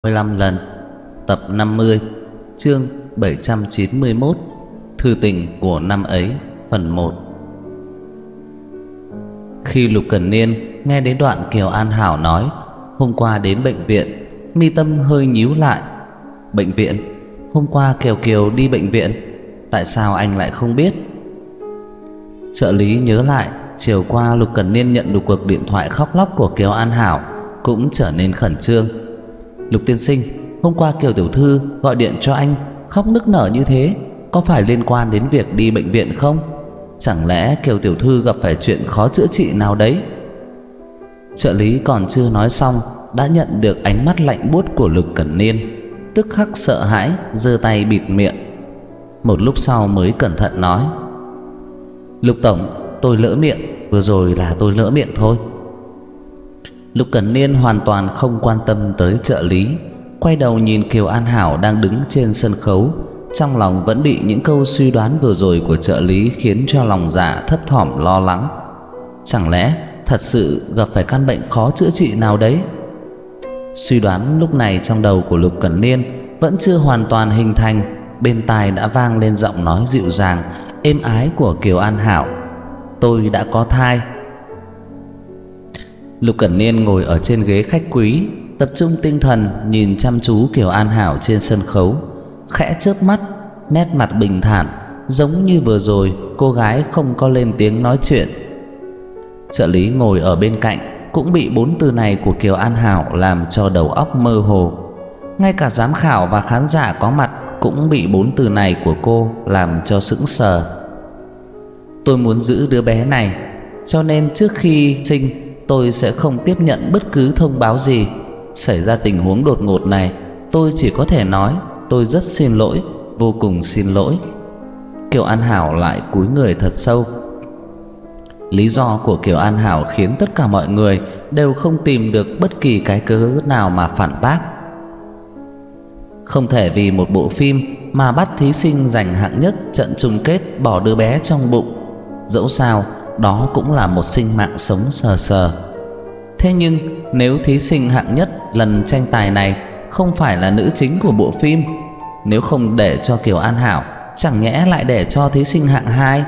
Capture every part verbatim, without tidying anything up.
mười lăm lần. Tập năm mươi. Chương bảy trăm chín mươi mốt. Thư tình của năm ấy. Phần một. Khi Lục Cẩn Niên nghe đến đoạn Kiều An Hảo nói hôm qua đến bệnh viện, mi tâm hơi nhíu lại. Bệnh viện? Hôm qua Kiều Kiều đi bệnh viện? Tại sao anh lại không biết? Trợ lý nhớ lại chiều qua Lục Cẩn Niên nhận được cuộc điện thoại khóc lóc của Kiều An Hảo, cũng trở nên khẩn trương. Lục tiên sinh, hôm qua Kiều tiểu thư gọi điện cho anh khóc nức nở như thế, có phải liên quan đến việc đi bệnh viện không? Chẳng lẽ Kiều tiểu thư gặp phải chuyện khó chữa trị nào đấy? Trợ lý còn chưa nói xong đã nhận được ánh mắt lạnh buốt của Lục Cẩn Niên, tức khắc sợ hãi giơ tay bịt miệng. Một lúc sau mới cẩn thận nói: Lục tổng, tôi lỡ miệng, vừa rồi là tôi lỡ miệng thôi. Lục Cẩn Niên hoàn toàn không quan tâm tới trợ lý, quay đầu nhìn Kiều An Hảo đang đứng trên sân khấu, trong lòng vẫn bị những câu suy đoán vừa rồi của trợ lý khiến cho lòng dạ thấp thỏm lo lắng. Chẳng lẽ thật sự gặp phải căn bệnh khó chữa trị nào đấy? Suy đoán lúc này trong đầu của Lục Cẩn Niên vẫn chưa hoàn toàn hình thành, bên tai đã vang lên giọng nói dịu dàng, êm ái của Kiều An Hảo: Tôi đã có thai. Lục Cẩn Niên ngồi ở trên ghế khách quý, tập trung tinh thần nhìn chăm chú Kiều An Hảo trên sân khấu, khẽ chớp mắt, nét mặt bình thản, giống như vừa rồi cô gái không có lên tiếng nói chuyện. Trợ lý ngồi ở bên cạnh cũng bị bốn từ này của Kiều An Hảo làm cho đầu óc mơ hồ. Ngay cả giám khảo và khán giả có mặt cũng bị bốn từ này của cô làm cho sững sờ. Tôi muốn giữ đứa bé này, cho nên trước khi sinh tôi sẽ không tiếp nhận bất cứ thông báo gì. Xảy ra tình huống đột ngột này, tôi chỉ có thể nói tôi rất xin lỗi, vô cùng xin lỗi. Kiều An Hảo lại cúi người thật sâu. Lý do của Kiều An Hảo khiến tất cả mọi người đều không tìm được bất kỳ cái cớ nào mà phản bác. Không thể vì một bộ phim mà bắt thí sinh giành hạng nhất trận chung kết bỏ đứa bé trong bụng. Dẫu sao đó cũng là một sinh mạng sống sờ sờ. Thế nhưng nếu thí sinh hạng nhất lần tranh tài này không phải là nữ chính của bộ phim, nếu không để cho Kiều An Hảo, chẳng nhẽ lại để cho thí sinh hạng hai?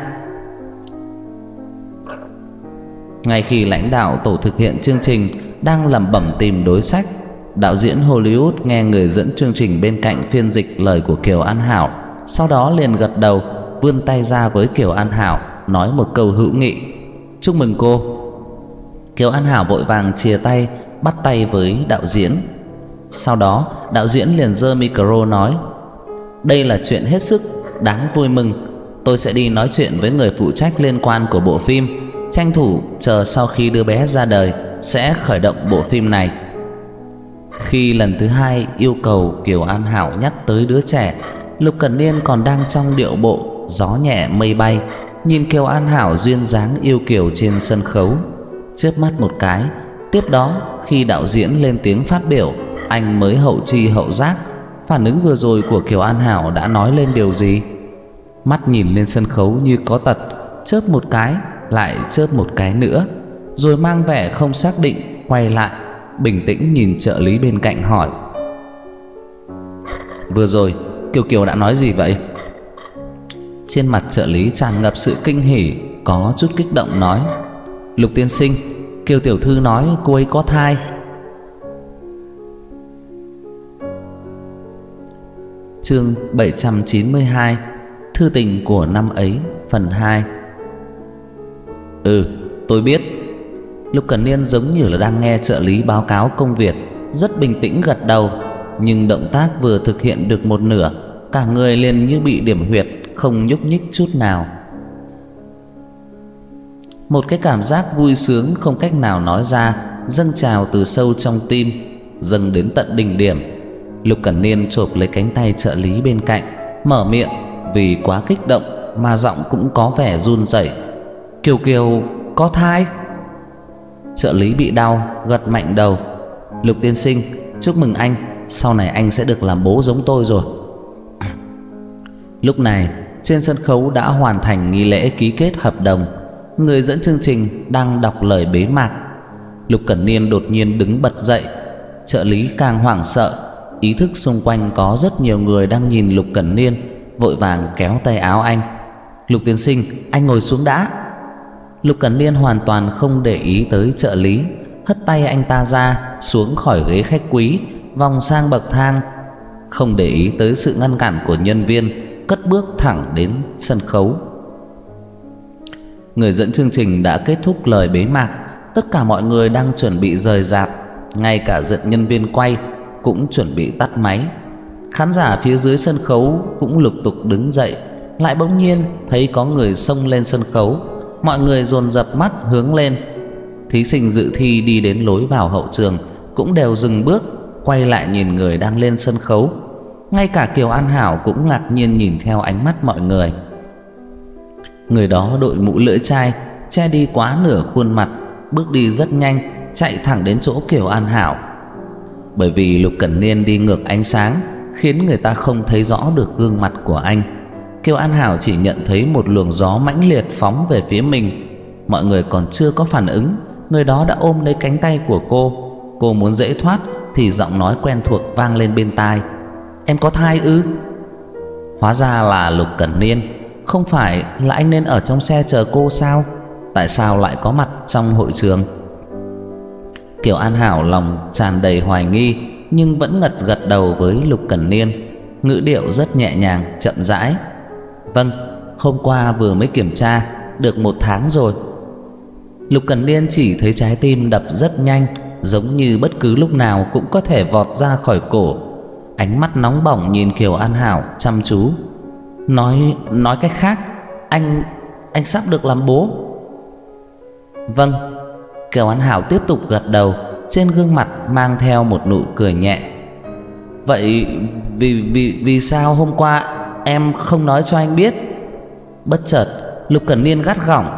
Ngay khi lãnh đạo tổ thực hiện chương trình đang lẩm bẩm tìm đối sách, đạo diễn Hollywood nghe người dẫn chương trình bên cạnh phiên dịch lời của Kiều An Hảo, sau đó liền gật đầu, vươn tay ra với Kiều An Hảo, nói một câu hữu nghị: Chúc mừng cô. Kiều An Hảo vội vàng chìa tay, bắt tay với đạo diễn. Sau đó đạo diễn liền giơ micro nói: Đây là chuyện hết sức đáng vui mừng. Tôi sẽ đi nói chuyện với người phụ trách liên quan của bộ phim, tranh thủ chờ sau khi đứa bé ra đời sẽ khởi động bộ phim này. Khi lần thứ hai yêu cầu Kiều An Hảo nhắc tới đứa trẻ, Lục Cẩn Niên còn đang trong điệu bộ gió nhẹ mây bay, nhìn Kiều An Hảo duyên dáng yêu kiều trên sân khấu, chớp mắt một cái. Tiếp đó khi đạo diễn lên tiếng phát biểu, anh mới hậu chi hậu giác phản ứng vừa rồi của Kiều An Hảo đã nói lên điều gì. Mắt nhìn lên sân khấu như có tật, chớp một cái lại chớp một cái nữa, rồi mang vẻ không xác định quay lại, bình tĩnh nhìn trợ lý bên cạnh hỏi: Vừa rồi Kiều Kiều đã nói gì vậy? Trên mặt trợ lý tràn ngập sự kinh hỉ, có chút kích động nói: Lục tiên sinh, Kiều tiểu thư nói cô ấy có thai. Chương bảy trăm chín mươi hai. Thư tình của năm ấy. Phần hai. Ừ, tôi biết. Lục Cẩn Niên giống như là đang nghe trợ lý báo cáo công việc, rất bình tĩnh gật đầu. Nhưng động tác vừa thực hiện được một nửa, cả người liền như bị điểm huyệt, không nhúc nhích chút nào. Một cái cảm giác vui sướng không cách nào nói ra dâng trào từ sâu trong tim, dâng đến tận đỉnh điểm. Lục Cẩn Niên chộp lấy cánh tay trợ lý bên cạnh, mở miệng vì quá kích động mà giọng cũng có vẻ run rẩy: Kiều Kiều có thai. Trợ lý bị đau gật mạnh đầu: Lục tiên sinh, chúc mừng anh, sau này anh sẽ được làm bố giống tôi rồi. Lúc này trên sân khấu đã hoàn thành nghi lễ ký kết hợp đồng, người dẫn chương trình đang đọc lời bế mạc. Lục Cẩn Niên đột nhiên đứng bật dậy, trợ lý càng hoảng sợ, ý thức xung quanh có rất nhiều người đang nhìn Lục Cẩn Niên, vội vàng kéo tay áo anh. Lục tiên sinh, anh ngồi xuống đã. Lục Cẩn Niên hoàn toàn không để ý tới trợ lý, hất tay anh ta ra, xuống khỏi ghế khách quý, vòng sang bậc thang, không để ý tới sự ngăn cản của nhân viên, cất bước thẳng đến sân khấu. Người dẫn chương trình đã kết thúc lời bế mạc, tất cả mọi người đang chuẩn bị rời rạp, ngay cả dẫn nhân viên quay cũng chuẩn bị tắt máy. Khán giả phía dưới sân khấu cũng lục tục đứng dậy. Lại bỗng nhiên thấy có người xông lên sân khấu, mọi người dồn dập mắt hướng lên. Thí sinh dự thi đi đến lối vào hậu trường cũng đều dừng bước, quay lại nhìn người đang lên sân khấu. Ngay cả Kiều An Hảo cũng ngạc nhiên nhìn theo ánh mắt mọi người. Người đó đội mũ lưỡi chai che đi quá nửa khuôn mặt, bước đi rất nhanh, chạy thẳng đến chỗ Kiều An Hảo. Bởi vì Lục Cẩn Niên đi ngược ánh sáng, khiến người ta không thấy rõ được gương mặt của anh. Kiều An Hảo chỉ nhận thấy một luồng gió mãnh liệt phóng về phía mình. Mọi người còn chưa có phản ứng, người đó đã ôm lấy cánh tay của cô. Cô muốn dễ thoát thì giọng nói quen thuộc vang lên bên tai: "Em có thai ư?" Hóa ra là Lục Cẩn Niên. Không phải là anh nên ở trong xe chờ cô sao? Tại sao lại có mặt trong hội trường? Kiều An Hảo lòng tràn đầy hoài nghi, nhưng vẫn ngật gật đầu với Lục Cẩn Niên, ngữ điệu rất nhẹ nhàng, chậm rãi: "Vâng, hôm qua vừa mới kiểm tra, được một tháng rồi." Lục Cẩn Niên chỉ thấy trái tim đập rất nhanh, giống như bất cứ lúc nào cũng có thể vọt ra khỏi cổ. Ánh mắt nóng bỏng nhìn Kiều An Hảo chăm chú. Nói nói cách khác, anh anh sắp được làm bố. Vâng. Kiều An Hảo tiếp tục gật đầu, trên gương mặt mang theo một nụ cười nhẹ. Vậy vì vì vì sao hôm qua em không nói cho anh biết? Bất chợt Lục Cẩn Niên gắt gỏng.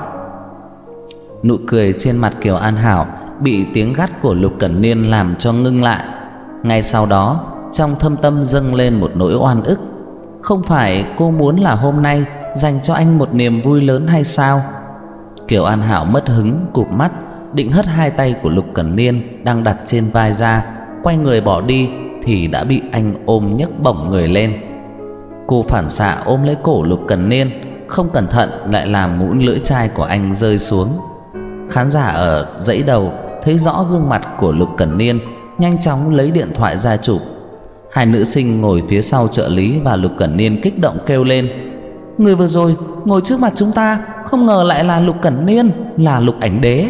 Nụ cười trên mặt Kiều An Hảo bị tiếng gắt của Lục Cẩn Niên làm cho ngưng lại. Ngay sau đó, trong thâm tâm dâng lên một nỗi oan ức. Không phải cô muốn là hôm nay dành cho anh một niềm vui lớn hay sao? Kiều An Hảo mất hứng, cụp mắt, định hất hai tay của Lục Cẩn Niên đang đặt trên vai ra, quay người bỏ đi thì đã bị anh ôm nhấc bổng người lên. Cô phản xạ ôm lấy cổ Lục Cẩn Niên, không cẩn thận lại làm mũ lưỡi chai của anh rơi xuống. Khán giả ở dãy đầu thấy rõ gương mặt của Lục Cẩn Niên, nhanh chóng lấy điện thoại ra chụp. Hai nữ sinh ngồi phía sau trợ lý và Lục Cẩn Niên kích động kêu lên: "Người vừa rồi ngồi trước mặt chúng ta không ngờ lại là Lục Cẩn Niên, là Lục ảnh đế."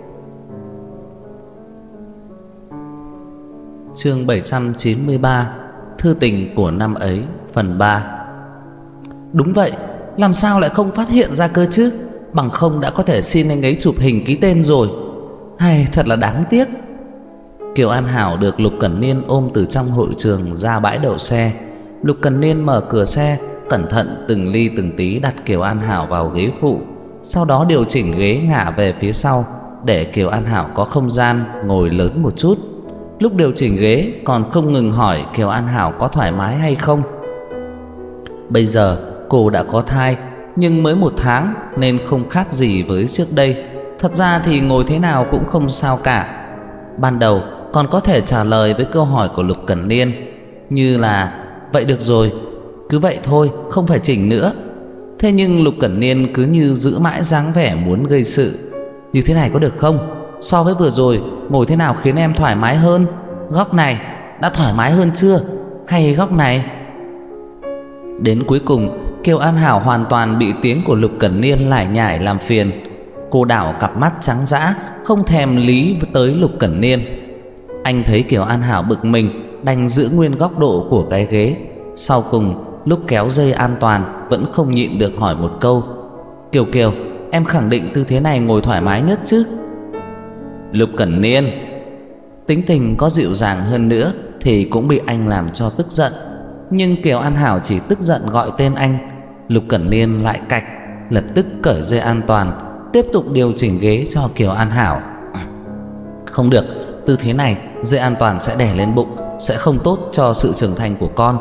Chương bảy trăm chín mươi ba: Thư tình của năm ấy, phần ba. Đúng vậy, làm sao lại không phát hiện ra cơ chứ? Bằng không đã có thể xin anh ấy chụp hình ký tên rồi. Hay thật là đáng tiếc. Kiều An Hảo được Lục Cẩn Niên ôm từ trong hội trường ra bãi đậu xe. Lục Cẩn Niên mở cửa xe, cẩn thận từng ly từng tí đặt Kiều An Hảo vào ghế phụ, sau đó điều chỉnh ghế ngả về phía sau để Kiều An Hảo có không gian ngồi lớn một chút. Lúc điều chỉnh ghế còn không ngừng hỏi Kiều An Hảo có thoải mái hay không. Bây giờ cô đã có thai, nhưng mới một tháng nên không khác gì với trước đây. Thật ra thì ngồi thế nào cũng không sao cả. Ban đầu còn có thể trả lời với câu hỏi của Lục Cẩn Niên, như là "Vậy được rồi, cứ vậy thôi, không phải chỉnh nữa." Thế nhưng Lục Cẩn Niên cứ như giữ mãi dáng vẻ muốn gây sự. "Như thế này có được không? So với vừa rồi, ngồi thế nào khiến em thoải mái hơn? Góc này đã thoải mái hơn chưa? Hay góc này?" Đến cuối cùng, Kiều An Hảo hoàn toàn bị tiếng của Lục Cẩn Niên lải nhải làm phiền. Cô đảo cặp mắt trắng dã, không thèm lý tới Lục Cẩn Niên. Anh thấy Kiều An Hảo bực mình, đành giữ nguyên góc độ của cái ghế. Sau cùng, lúc kéo dây an toàn, vẫn không nhịn được hỏi một câu: "Kiều Kiều, em khẳng định tư thế này ngồi thoải mái nhất chứ?" Lục Cẩn Niên tính tình có dịu dàng hơn nữa thì cũng bị anh làm cho tức giận. Nhưng Kiều An Hảo chỉ tức giận gọi tên anh, Lục Cẩn Niên lại cạch, lập tức cởi dây an toàn, tiếp tục điều chỉnh ghế cho Kiều An Hảo. "Không được, tư thế này dây an toàn sẽ đè lên bụng, sẽ không tốt cho sự trưởng thành của con."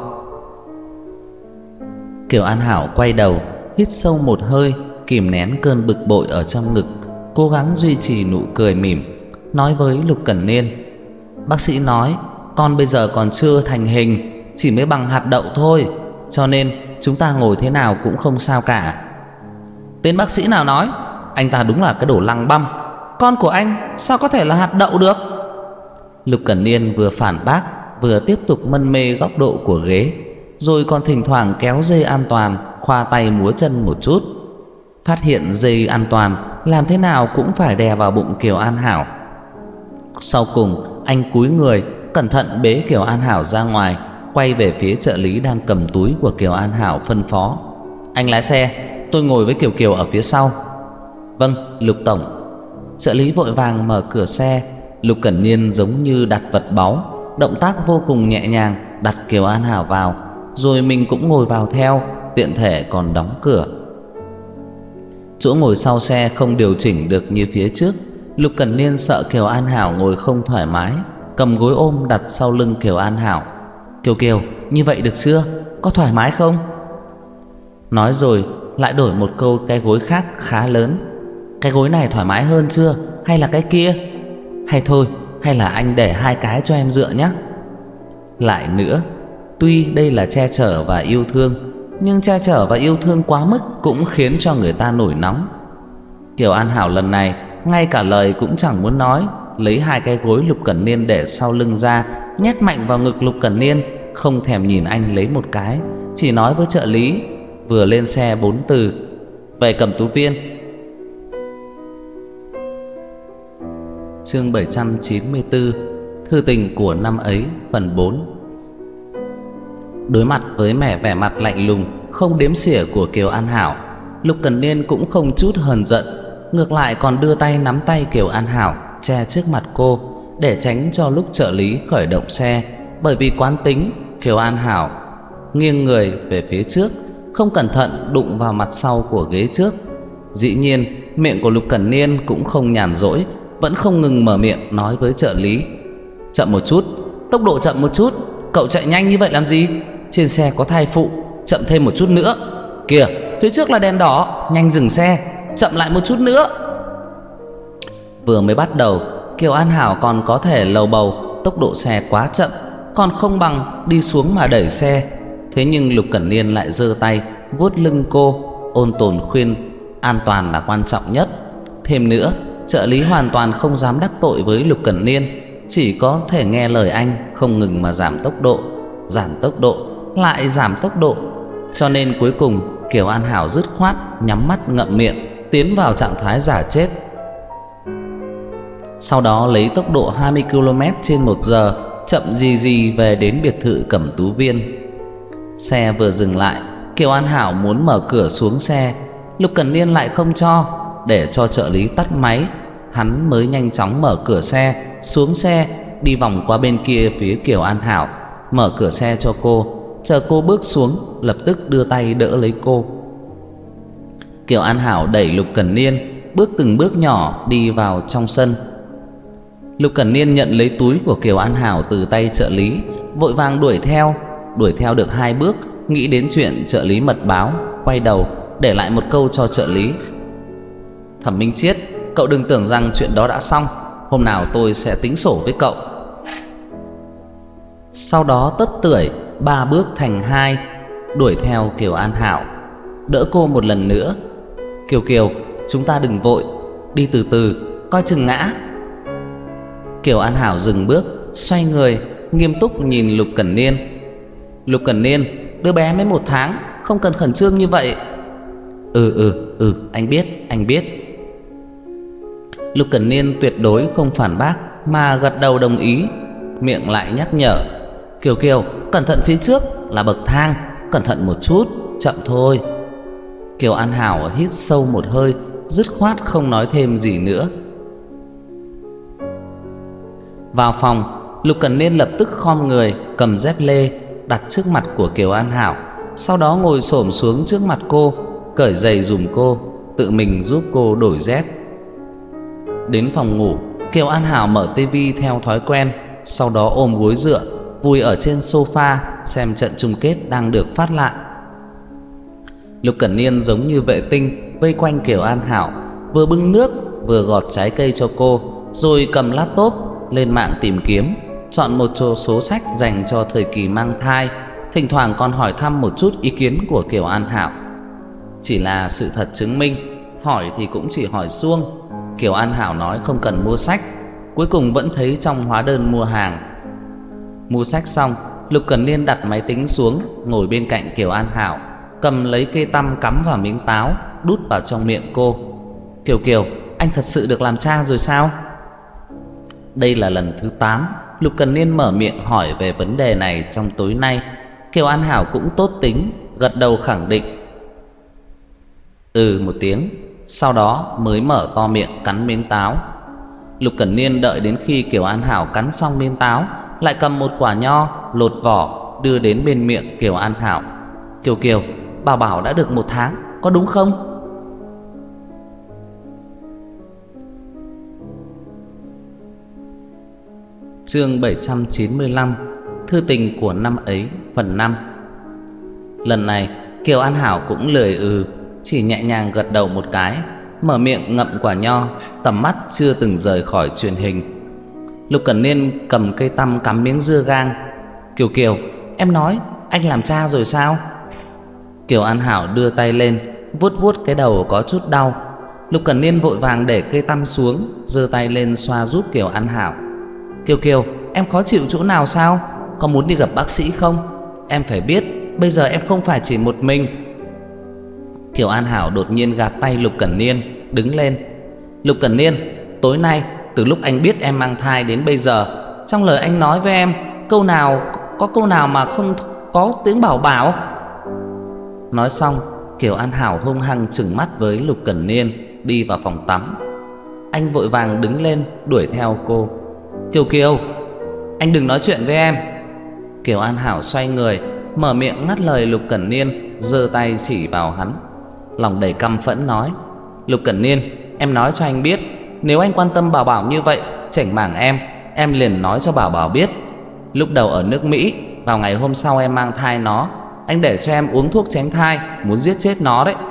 Kiều An Hảo quay đầu, hít sâu một hơi, kìm nén cơn bực bội ở trong ngực, cố gắng duy trì nụ cười mỉm, nói với Lục Cẩn Niên: "Bác sĩ nói con bây giờ còn chưa thành hình, chỉ mới bằng hạt đậu thôi, cho nên chúng ta ngồi thế nào cũng không sao cả. Tên bác sĩ nào nói? Anh ta đúng là cái đồ lăng băm. Con của anh sao có thể là hạt đậu được? Lục Cẩn Niên vừa phản bác vừa tiếp tục mân mê góc độ của ghế, rồi còn thỉnh thoảng kéo dây an toàn, khoa tay múa chân một chút. Phát hiện dây an toàn làm thế nào cũng phải đè vào bụng Kiều An Hảo. Sau cùng anh cúi người cẩn thận bế Kiều An Hảo ra ngoài, quay về phía trợ lý đang cầm túi của Kiều An Hảo phân phó: Anh lái xe, tôi ngồi với Kiều Kiều ở phía sau. Vâng, Lục tổng. Trợ lý vội vàng mở cửa xe. Lục Cẩn Niên giống như đặt vật báu, động tác vô cùng nhẹ nhàng đặt Kiều An Hảo vào, rồi mình cũng ngồi vào theo, tiện thể còn đóng cửa. Chỗ ngồi sau xe không điều chỉnh được như phía trước. Lục Cẩn Niên sợ Kiều An Hảo ngồi không thoải mái, cầm gối ôm đặt sau lưng Kiều An Hảo. Kiều Kiều, như vậy được chưa? Có thoải mái không? Nói rồi lại đổi một câu cái gối khác khá lớn. Cái gối này thoải mái hơn chưa? Hay là cái kia? Hay thôi, hay là anh để hai cái cho em dựa nhé. Lại nữa, tuy đây là che chở và yêu thương, nhưng che chở và yêu thương quá mức cũng khiến cho người ta nổi nóng. Kiều An Hảo lần này ngay cả lời cũng chẳng muốn nói, lấy hai cái gối Lục Cẩn Niên để sau lưng ra, nhét mạnh vào ngực Lục Cẩn Niên, không thèm nhìn anh lấy một cái, chỉ nói với trợ lý vừa lên xe bốn từ: Về cầm tú viên. Chương bảy trăm chín mươi tư. Thư tình của năm ấy phần bốn. Đối mặt với mẹ vẻ mặt lạnh lùng không đếm xỉa của Kiều An Hảo, Lục Cẩn Niên cũng không chút hờn giận, ngược lại còn đưa tay nắm tay Kiều An Hảo che trước mặt cô, để tránh cho lúc trợ lý khởi động xe. Bởi vì quán tính, Kiều An Hảo nghiêng người về phía trước, không cẩn thận đụng vào mặt sau của ghế trước. Dĩ nhiên miệng của Lục Cẩn Niên cũng không nhàn rỗi, vẫn không ngừng mở miệng nói với trợ lý: Chậm một chút, tốc độ chậm một chút. Cậu chạy nhanh như vậy làm gì? Trên xe có thai phụ, chậm thêm một chút nữa. Kìa, phía trước là đèn đỏ, nhanh dừng xe, chậm lại một chút nữa. Vừa mới bắt đầu, Kiều An Hảo còn có thể lầu bầu tốc độ xe quá chậm, còn không bằng đi xuống mà đẩy xe. Thế nhưng Lục Cẩn Niên lại giơ tay vuốt lưng cô, ôn tồn khuyên an toàn là quan trọng nhất. Thêm nữa, trợ lý hoàn toàn không dám đắc tội với Lục Cẩn Niên, chỉ có thể nghe lời anh không ngừng mà giảm tốc độ, giảm tốc độ, lại giảm tốc độ. Cho nên cuối cùng Kiều An Hảo dứt khoát nhắm mắt ngậm miệng, tiến vào trạng thái giả chết. Sau đó lấy tốc độ hai mươi ki lô mét trên một giờ chậm rì rì về đến biệt thự Cẩm Tú Viên. Xe vừa dừng lại, Kiều An Hảo muốn mở cửa xuống xe, Lục Cẩn Niên lại không cho, để cho trợ lý tắt máy. Hắn mới nhanh chóng mở cửa xe, xuống xe, đi vòng qua bên kia phía Kiều An Hảo, mở cửa xe cho cô, chờ cô bước xuống, lập tức đưa tay đỡ lấy cô. Kiều An Hảo đẩy Lục Cẩn Niên, bước từng bước nhỏ đi vào trong sân. Lục Cẩn Niên nhận lấy túi của Kiều An Hảo từ tay trợ lý, vội vàng đuổi theo. Đuổi theo được hai bước, nghĩ đến chuyện trợ lý mật báo, quay đầu để lại một câu cho trợ lý: Thẩm Minh Chiết, cậu đừng tưởng rằng chuyện đó đã xong, hôm nào tôi sẽ tính sổ với cậu. Sau đó tất tưởi ba bước thành hai, đuổi theo Kiều An Hảo, đỡ cô một lần nữa: Kiều Kiều, chúng ta đừng vội, đi từ từ, coi chừng ngã. Kiều An Hảo dừng bước, xoay người, nghiêm túc nhìn Lục Cẩn Niên. Lục Cẩn Niên, đứa bé mới một tháng, không cần khẩn trương như vậy. Ừ ừ ừ, anh biết, anh biết. Lục Cẩn Niên tuyệt đối không phản bác, mà gật đầu đồng ý, miệng lại nhắc nhở: Kiều Kiều, cẩn thận phía trước là bậc thang, cẩn thận một chút, chậm thôi. Kiều An Hảo hít sâu một hơi, dứt khoát không nói thêm gì nữa. Vào phòng, Lục Cẩn Niên lập tức khom người, cầm dép lê đặt trước mặt của Kiều An Hảo, sau đó ngồi xổm xuống trước mặt cô, cởi giày giùm cô, tự mình giúp cô đổi dép. Đến phòng ngủ, Kiều An Hảo mở tivi theo thói quen, sau đó ôm gối dựa, vùi ở trên sofa xem trận chung kết đang được phát lại. Lục Cẩn Niên giống như vệ tinh vây quanh Kiều An Hảo, vừa bưng nước vừa gọt trái cây cho cô, rồi cầm laptop lên mạng tìm kiếm, chọn một chỗ số sách dành cho thời kỳ mang thai, thỉnh thoảng còn hỏi thăm một chút ý kiến của Kiều An Hảo. Chỉ là sự thật chứng minh, hỏi thì cũng chỉ hỏi suông. Kiều An Hảo nói không cần mua sách, cuối cùng vẫn thấy trong hóa đơn mua hàng. Mua sách xong, Lục Cẩn Niên đặt máy tính xuống, ngồi bên cạnh Kiều An Hảo, cầm lấy cây tăm cắm vào miếng táo, đút vào trong miệng cô. Kiều Kiều, anh thật sự được làm cha rồi sao? Đây là lần thứ tám Lục Cẩn Niên mở miệng hỏi về vấn đề này trong tối nay. Kiều An Hảo cũng tốt tính, gật đầu khẳng định. Ừ một tiếng, sau đó mới mở to miệng cắn miếng táo. Lục Cẩn Niên đợi đến khi Kiều An Hảo cắn xong miếng táo, lại cầm một quả nho, lột vỏ, đưa đến bên miệng Kiều An Hảo. Kiều Kiều, Bảo Bảo đã được một tháng, có đúng không? Chương bảy trăm chín mươi lăm, Thư tình của năm ấy, phần năm. Lần này Kiều An Hảo cũng lười ừ, chỉ nhẹ nhàng gật đầu một cái, mở miệng ngậm quả nho, tầm mắt chưa từng rời khỏi truyền hình. Lục Cẩn Niên cầm cây tăm cắm miếng dưa gang. Kiều Kiều, em nói anh làm cha rồi sao? Kiều An Hảo đưa tay lên, vuốt vuốt cái đầu có chút đau. Lục Cẩn Niên vội vàng để cây tăm xuống, giơ tay lên xoa giúp Kiều An Hảo. Kiều Kiều, em khó chịu chỗ nào sao? Có muốn đi gặp bác sĩ không? Em phải biết, bây giờ em không phải chỉ một mình. Kiều An Hảo đột nhiên gạt tay Lục Cẩn Niên, đứng lên. Lục Cẩn Niên, tối nay từ lúc anh biết em mang thai đến bây giờ, trong lời anh nói với em, câu nào có câu nào mà không có tiếng Bảo Bảo? Nói xong, Kiều An Hảo hung hăng trừng mắt với Lục Cẩn Niên, đi vào phòng tắm. Anh vội vàng đứng lên đuổi theo cô. Kiều Kiều, anh đừng nói chuyện với em. Kiều An Hảo xoay người, mở miệng ngắt lời Lục Cẩn Niên, giơ tay chỉ vào hắn, lòng đầy căm phẫn nói. Lục Cẩn Niên, em nói cho anh biết, nếu anh quan tâm Bảo Bảo như vậy, chảnh mảng em, em liền nói cho Bảo Bảo biết. Lúc đầu ở nước Mỹ, vào ngày hôm sau em mang thai nó, anh để cho em uống thuốc tránh thai, muốn giết chết nó đấy.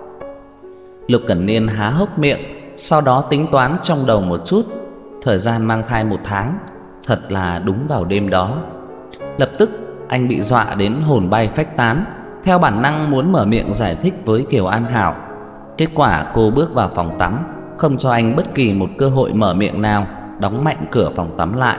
Lục Cẩn Niên há hốc miệng, sau đó tính toán trong đầu một chút. Thời gian mang thai một tháng, thật là đúng vào đêm đó. Lập tức anh bị dọa đến hồn bay phách tán, theo bản năng muốn mở miệng giải thích với Kiều An Hảo. Kết quả cô bước vào phòng tắm, không cho anh bất kỳ một cơ hội mở miệng nào, đóng mạnh cửa phòng tắm lại.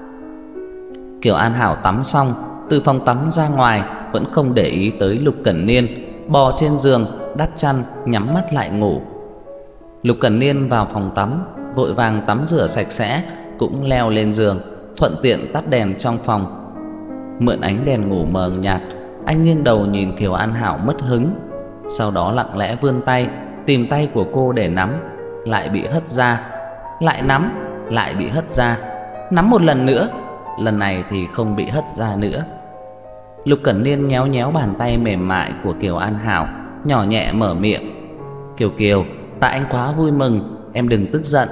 Kiều An Hảo tắm xong, từ phòng tắm ra ngoài, vẫn không để ý tới Lục Cẩn Niên, bò trên giường, đắp chăn, nhắm mắt lại ngủ. Lục Cẩn Niên vào phòng tắm, vội vàng tắm rửa sạch sẽ, cũng leo lên giường, thuận tiện tắt đèn trong phòng. Mượn ánh đèn ngủ mờ nhạt, anh nghiêng đầu nhìn Kiều An Hảo mất hứng, sau đó lặng lẽ vươn tay, tìm tay của cô để nắm, lại bị hất ra, lại nắm, lại bị hất ra, nắm một lần nữa, lần này thì không bị hất ra nữa. Lục Cẩn Niên nhéo nhéo bàn tay mềm mại của Kiều An Hảo, nhỏ nhẹ mở miệng. Kiều Kiều, tại anh quá vui mừng, em đừng tức giận.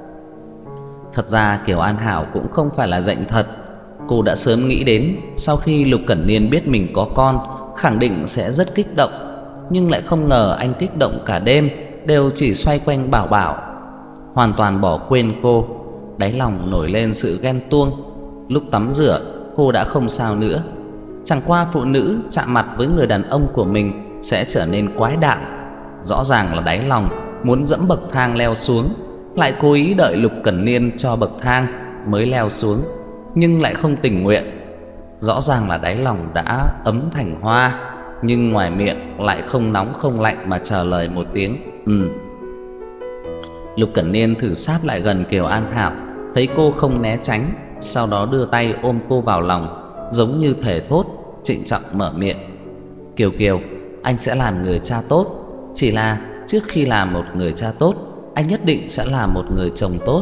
Thật ra Kiều An Hảo cũng không phải là dạnh thật. Cô đã sớm nghĩ đến sau khi Lục Cẩn Niên biết mình có con, khẳng định sẽ rất kích động, nhưng lại không ngờ anh kích động cả đêm đều chỉ xoay quanh Bảo Bảo, hoàn toàn bỏ quên cô. Đáy lòng nổi lên sự ghen tuông. Lúc tắm rửa cô đã không sao nữa. Chẳng qua phụ nữ chạm mặt với người đàn ông của mình sẽ trở nên quái đản. Rõ ràng là đáy lòng muốn dẫm bậc thang leo xuống, lại cố ý đợi Lục Cẩn Niên cho bậc thang mới leo xuống, nhưng lại không tình nguyện. Rõ ràng là đáy lòng đã ấm thành hoa, nhưng ngoài miệng lại không nóng không lạnh mà trả lời một tiếng ừ. Lục Cẩn Niên thử sáp lại gần Kiều An Hảo, thấy cô không né tránh, sau đó đưa tay ôm cô vào lòng, giống như thể thốt, trịnh trọng mở miệng. Kiều Kiều, anh sẽ làm người cha tốt, chỉ là trước khi làm một người cha tốt, anh nhất định sẽ là một người chồng tốt.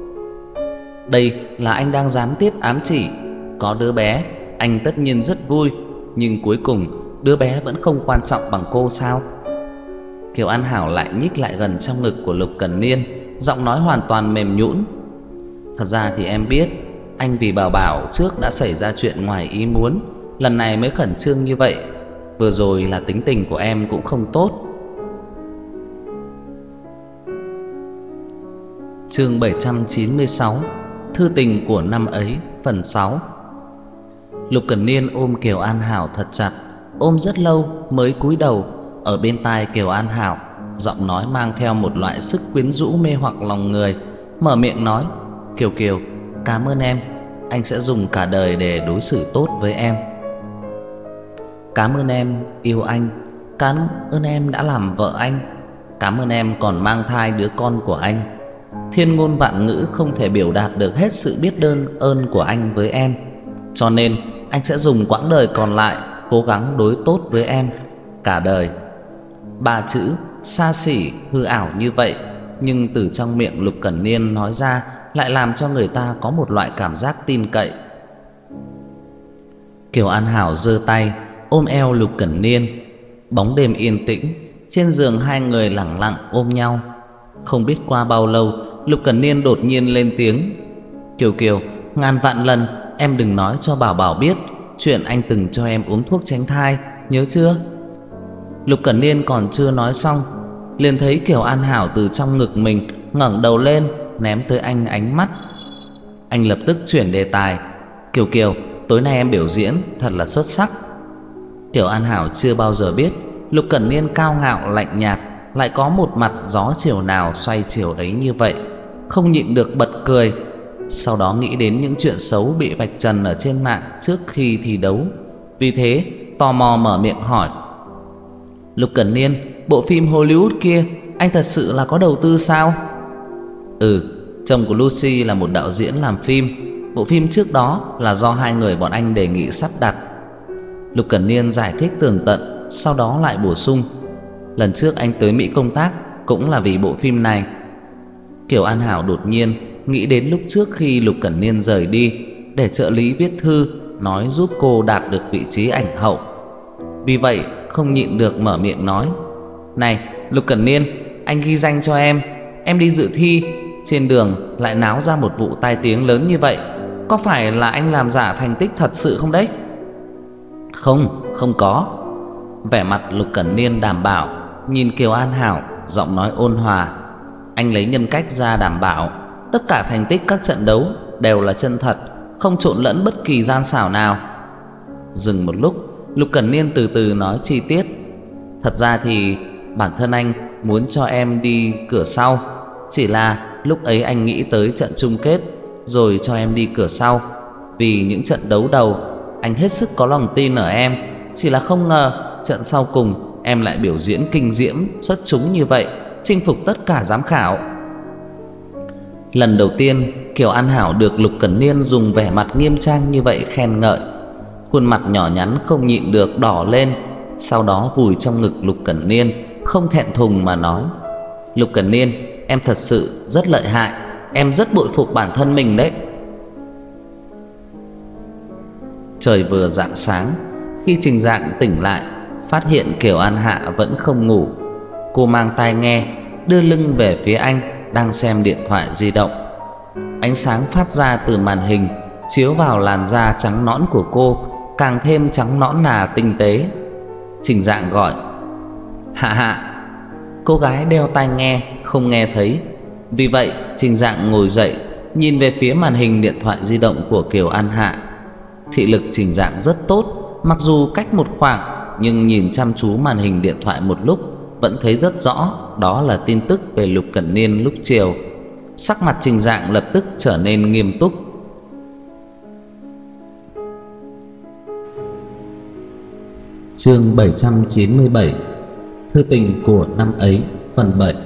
Đây là anh đang gián tiếp ám chỉ, có đứa bé anh tất nhiên rất vui, nhưng cuối cùng đứa bé vẫn không quan trọng bằng cô sao? Kiều An Hảo lại nhích lại gần trong ngực của Lục Cẩn Niên, giọng nói hoàn toàn mềm nhũn. Thật ra thì em biết, anh vì Bảo Bảo trước đã xảy ra chuyện ngoài ý muốn, lần này mới khẩn trương như vậy. Vừa rồi là tính tình của em cũng không tốt. Chương bảy trăm chín mươi sáu, Thư tình của năm ấy, phần sáu. Lục Cẩn Niên ôm Kiều An Hảo thật chặt, ôm rất lâu mới cúi đầu. Ở bên tai Kiều An Hảo, giọng nói mang theo một loại sức quyến rũ mê hoặc lòng người, mở miệng nói: "Kiều Kiều, cảm ơn em, anh sẽ dùng cả đời để đối xử tốt với em. Cảm ơn em yêu anh, cảm ơn em đã làm vợ anh, cảm ơn em còn mang thai đứa con của anh. Thiên ngôn vạn ngữ không thể biểu đạt được hết sự biết ơn ơn của anh với em. Cho nên anh sẽ dùng quãng đời còn lại cố gắng đối tốt với em cả đời." Ba chữ xa xỉ hư ảo như vậy, nhưng từ trong miệng Lục Cẩn Niên nói ra lại làm cho người ta có một loại cảm giác tin cậy. Kiều An Hảo giơ tay ôm eo Lục Cẩn Niên. Bóng đêm yên tĩnh, trên giường hai người lẳng lặng ôm nhau. Không biết qua bao lâu, Lục Cẩn Niên đột nhiên lên tiếng: "Kiều Kiều, ngàn vạn lần em đừng nói cho Bảo Bảo biết chuyện anh từng cho em uống thuốc tránh thai, nhớ chưa?" Lục Cẩn Niên còn chưa nói xong, liền thấy Kiều An Hảo từ trong ngực mình ngẩng đầu lên, ném tới anh ánh mắt. Anh lập tức chuyển đề tài: "Kiều Kiều, tối nay em biểu diễn thật là xuất sắc." Kiều An Hảo chưa bao giờ biết Lục Cẩn Niên cao ngạo lạnh nhạt lại có một mặt gió chiều nào xoay chiều ấy như vậy, không nhịn được bật cười. Sau đó nghĩ đến những chuyện xấu bị vạch trần ở trên mạng trước khi thi đấu, vì thế tò mò mở miệng hỏi: "Lục Cẩn Niên, bộ phim Hollywood kia anh thật sự là có đầu tư sao?" "Ừ, chồng của Lucy là một đạo diễn làm phim. Bộ phim trước đó là do hai người bọn anh đề nghị sắp đặt." Lục Cẩn Niên giải thích tường tận, sau đó lại bổ sung: "Lần trước anh tới Mỹ công tác cũng là vì bộ phim này." Kiều An Hảo đột nhiên nghĩ đến lúc trước khi Lục Cẩn Niên rời đi, để trợ lý viết thư nói giúp cô đạt được vị trí ảnh hậu. Vì vậy không nhịn được mở miệng nói: "Này Lục Cẩn Niên, anh ghi danh cho em. Em đi dự thi, trên đường lại náo ra một vụ tai tiếng lớn như vậy, có phải là anh làm giả thành tích thật sự không đấy?" "Không, không có." Vẻ mặt Lục Cẩn Niên đảm bảo, nhìn Kiều An Hảo, giọng nói ôn hòa: "Anh lấy nhân cách ra đảm bảo, tất cả thành tích các trận đấu đều là chân thật, không trộn lẫn bất kỳ gian xảo nào." Dừng một lúc, Lục Cẩn Niên từ từ nói chi tiết: "Thật ra thì bản thân anh muốn cho em đi cửa sau, chỉ là lúc ấy anh nghĩ tới trận chung kết rồi cho em đi cửa sau. Vì những trận đấu đầu anh hết sức có lòng tin ở em, chỉ là không ngờ trận sau cùng em lại biểu diễn kinh diễm xuất chúng như vậy, chinh phục tất cả giám khảo." Lần đầu tiên Kiều An Hảo được Lục Cẩn Niên dùng vẻ mặt nghiêm trang như vậy khen ngợi, khuôn mặt nhỏ nhắn không nhịn được đỏ lên. Sau đó vùi trong ngực Lục Cẩn Niên, không thẹn thùng mà nói: "Lục Cẩn Niên, em thật sự rất lợi hại, em rất bội phục bản thân mình đấy." Trời vừa rạng sáng, khi Trình Dạng tỉnh lại, phát hiện Kiều An Hạ vẫn không ngủ. Cô mang tai nghe, đưa lưng về phía anh đang xem điện thoại di động. Ánh sáng phát ra từ màn hình chiếu vào làn da trắng nõn của cô, càng thêm trắng nõn nà tinh tế. Trình Dạng gọi: "Hạ Hạ." Cô gái đeo tai nghe không nghe thấy, vì vậy Trình Dạng ngồi dậy, nhìn về phía màn hình điện thoại di động của Kiều An Hạ. Thị lực Trình Dạng rất tốt, mặc dù cách một khoảng, nhưng nhìn chăm chú màn hình điện thoại một lúc vẫn thấy rất rõ đó là tin tức về Lục Cẩn Niên lúc chiều. Sắc mặt Trình Dạng lập tức trở nên nghiêm túc. Chương bảy trăm chín mươi bảy: Thư tình của năm ấy, phần bảy.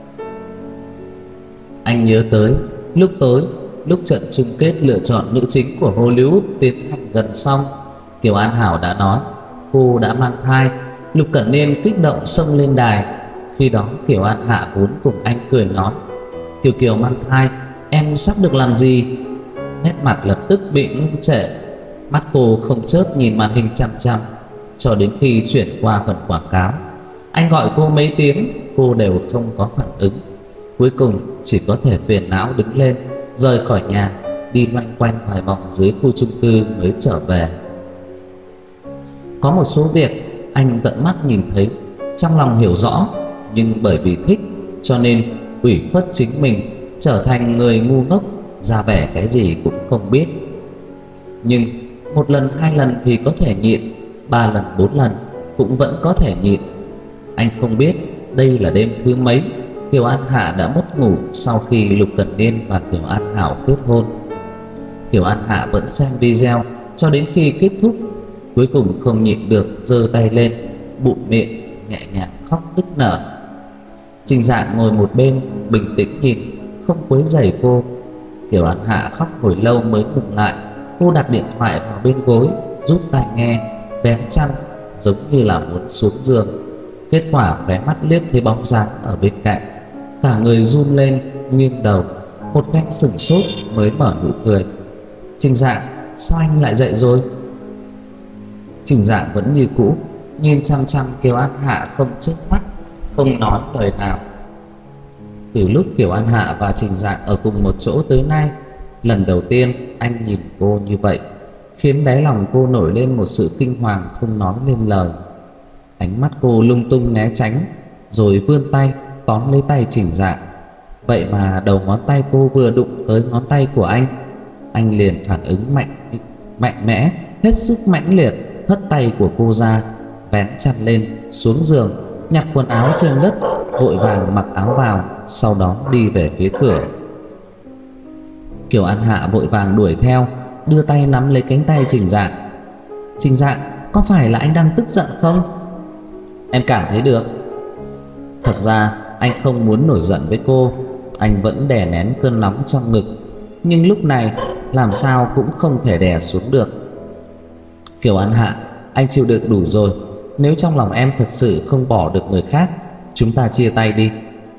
Anh nhớ tới lúc tối, lúc trận chung kết lựa chọn nữ chính của Hollywood tiến hành gần xong, Kiều An Hảo đã nói cô đã mang thai. Lục Cẩn Niên kích động xông lên đài. Khi đó Kiều An Hạ vốn cùng anh cười nói: "Kiều Kiều mang thai, em sắp được làm gì?" Nét mặt lập tức bị ngưng trệ, mắt cô không chớp nhìn màn hình chằm chằm, cho đến khi chuyển qua phần quảng cáo. Anh gọi cô mấy tiếng, cô đều không có phản ứng. Cuối cùng chỉ có thể phiền não đứng lên, rời khỏi nhà, đi loanh quanh vài vòng dưới khu chung cư mới trở về. Có một số việc anh tận mắt nhìn thấy, trong lòng hiểu rõ, nhưng bởi vì thích cho nên ủy khuất chính mình, trở thành người ngu ngốc, ra vẻ cái gì cũng không biết. Nhưng một lần hai lần thì có thể nhịn, ba lần bốn lần cũng vẫn có thể nhịn. Anh không biết đây là đêm thứ mấy Kiều An Hạ đã mất ngủ sau khi Lục Cẩn Niên và Kiều An Hảo kết hôn. Kiều An Hạ vẫn xem video cho đến khi kết thúc, cuối cùng không nhịn được giơ tay lên, bụm miệng nhẹ nhàng khóc nức nở. Trình Dạng ngồi một bên bình tĩnh nhìn, không quấy rầy cô. Kiều An Hạ khóc hồi lâu mới ngừng lại. Cô đặt điện thoại vào bên gối, rút tai nghe, vén chăn, giống như là muốn xuống giường. Kết quả khóe mắt liếc thấy bóng dáng ở bên cạnh, cả người run lên, nghiêng đầu, một phen sửng sốt mới mở nụ cười. Trình Dạng, sao anh lại dậy rồi? Trình Dạng vẫn như cũ, nhìn chăm chăm Kiều An Hạ không chớp mắt, không nói lời nào. Từ lúc Kiều An Hạ và Trình Dạng ở cùng một chỗ tới nay, lần đầu tiên anh nhìn cô như vậy, khiến đáy lòng cô nổi lên một sự kinh hoàng không nói lên lời. Ánh mắt cô lung tung né tránh, rồi vươn tay tóm lấy tay Trình Dạng. Vậy mà đầu ngón tay cô vừa đụng tới ngón tay của anh, anh liền phản ứng mạnh mạnh mẽ, hết sức mãnh liệt, hất tay của cô ra, vén chăn lên, xuống giường, nhặt quần áo trên đất, vội vàng mặc áo vào, sau đó đi về phía cửa. Kiều An Hạ vội vàng đuổi theo, đưa tay nắm lấy cánh tay Trình Dạng. Trình Dạng, có phải là anh đang tức giận không? Em cảm thấy được. Thật ra anh không muốn nổi giận với cô, anh vẫn đè nén cơn nóng trong ngực, nhưng lúc này làm sao cũng không thể đè xuống được. Kiều An Hạ, anh chịu đựng đủ rồi. Nếu trong lòng em thật sự không bỏ được người khác, chúng ta chia tay đi.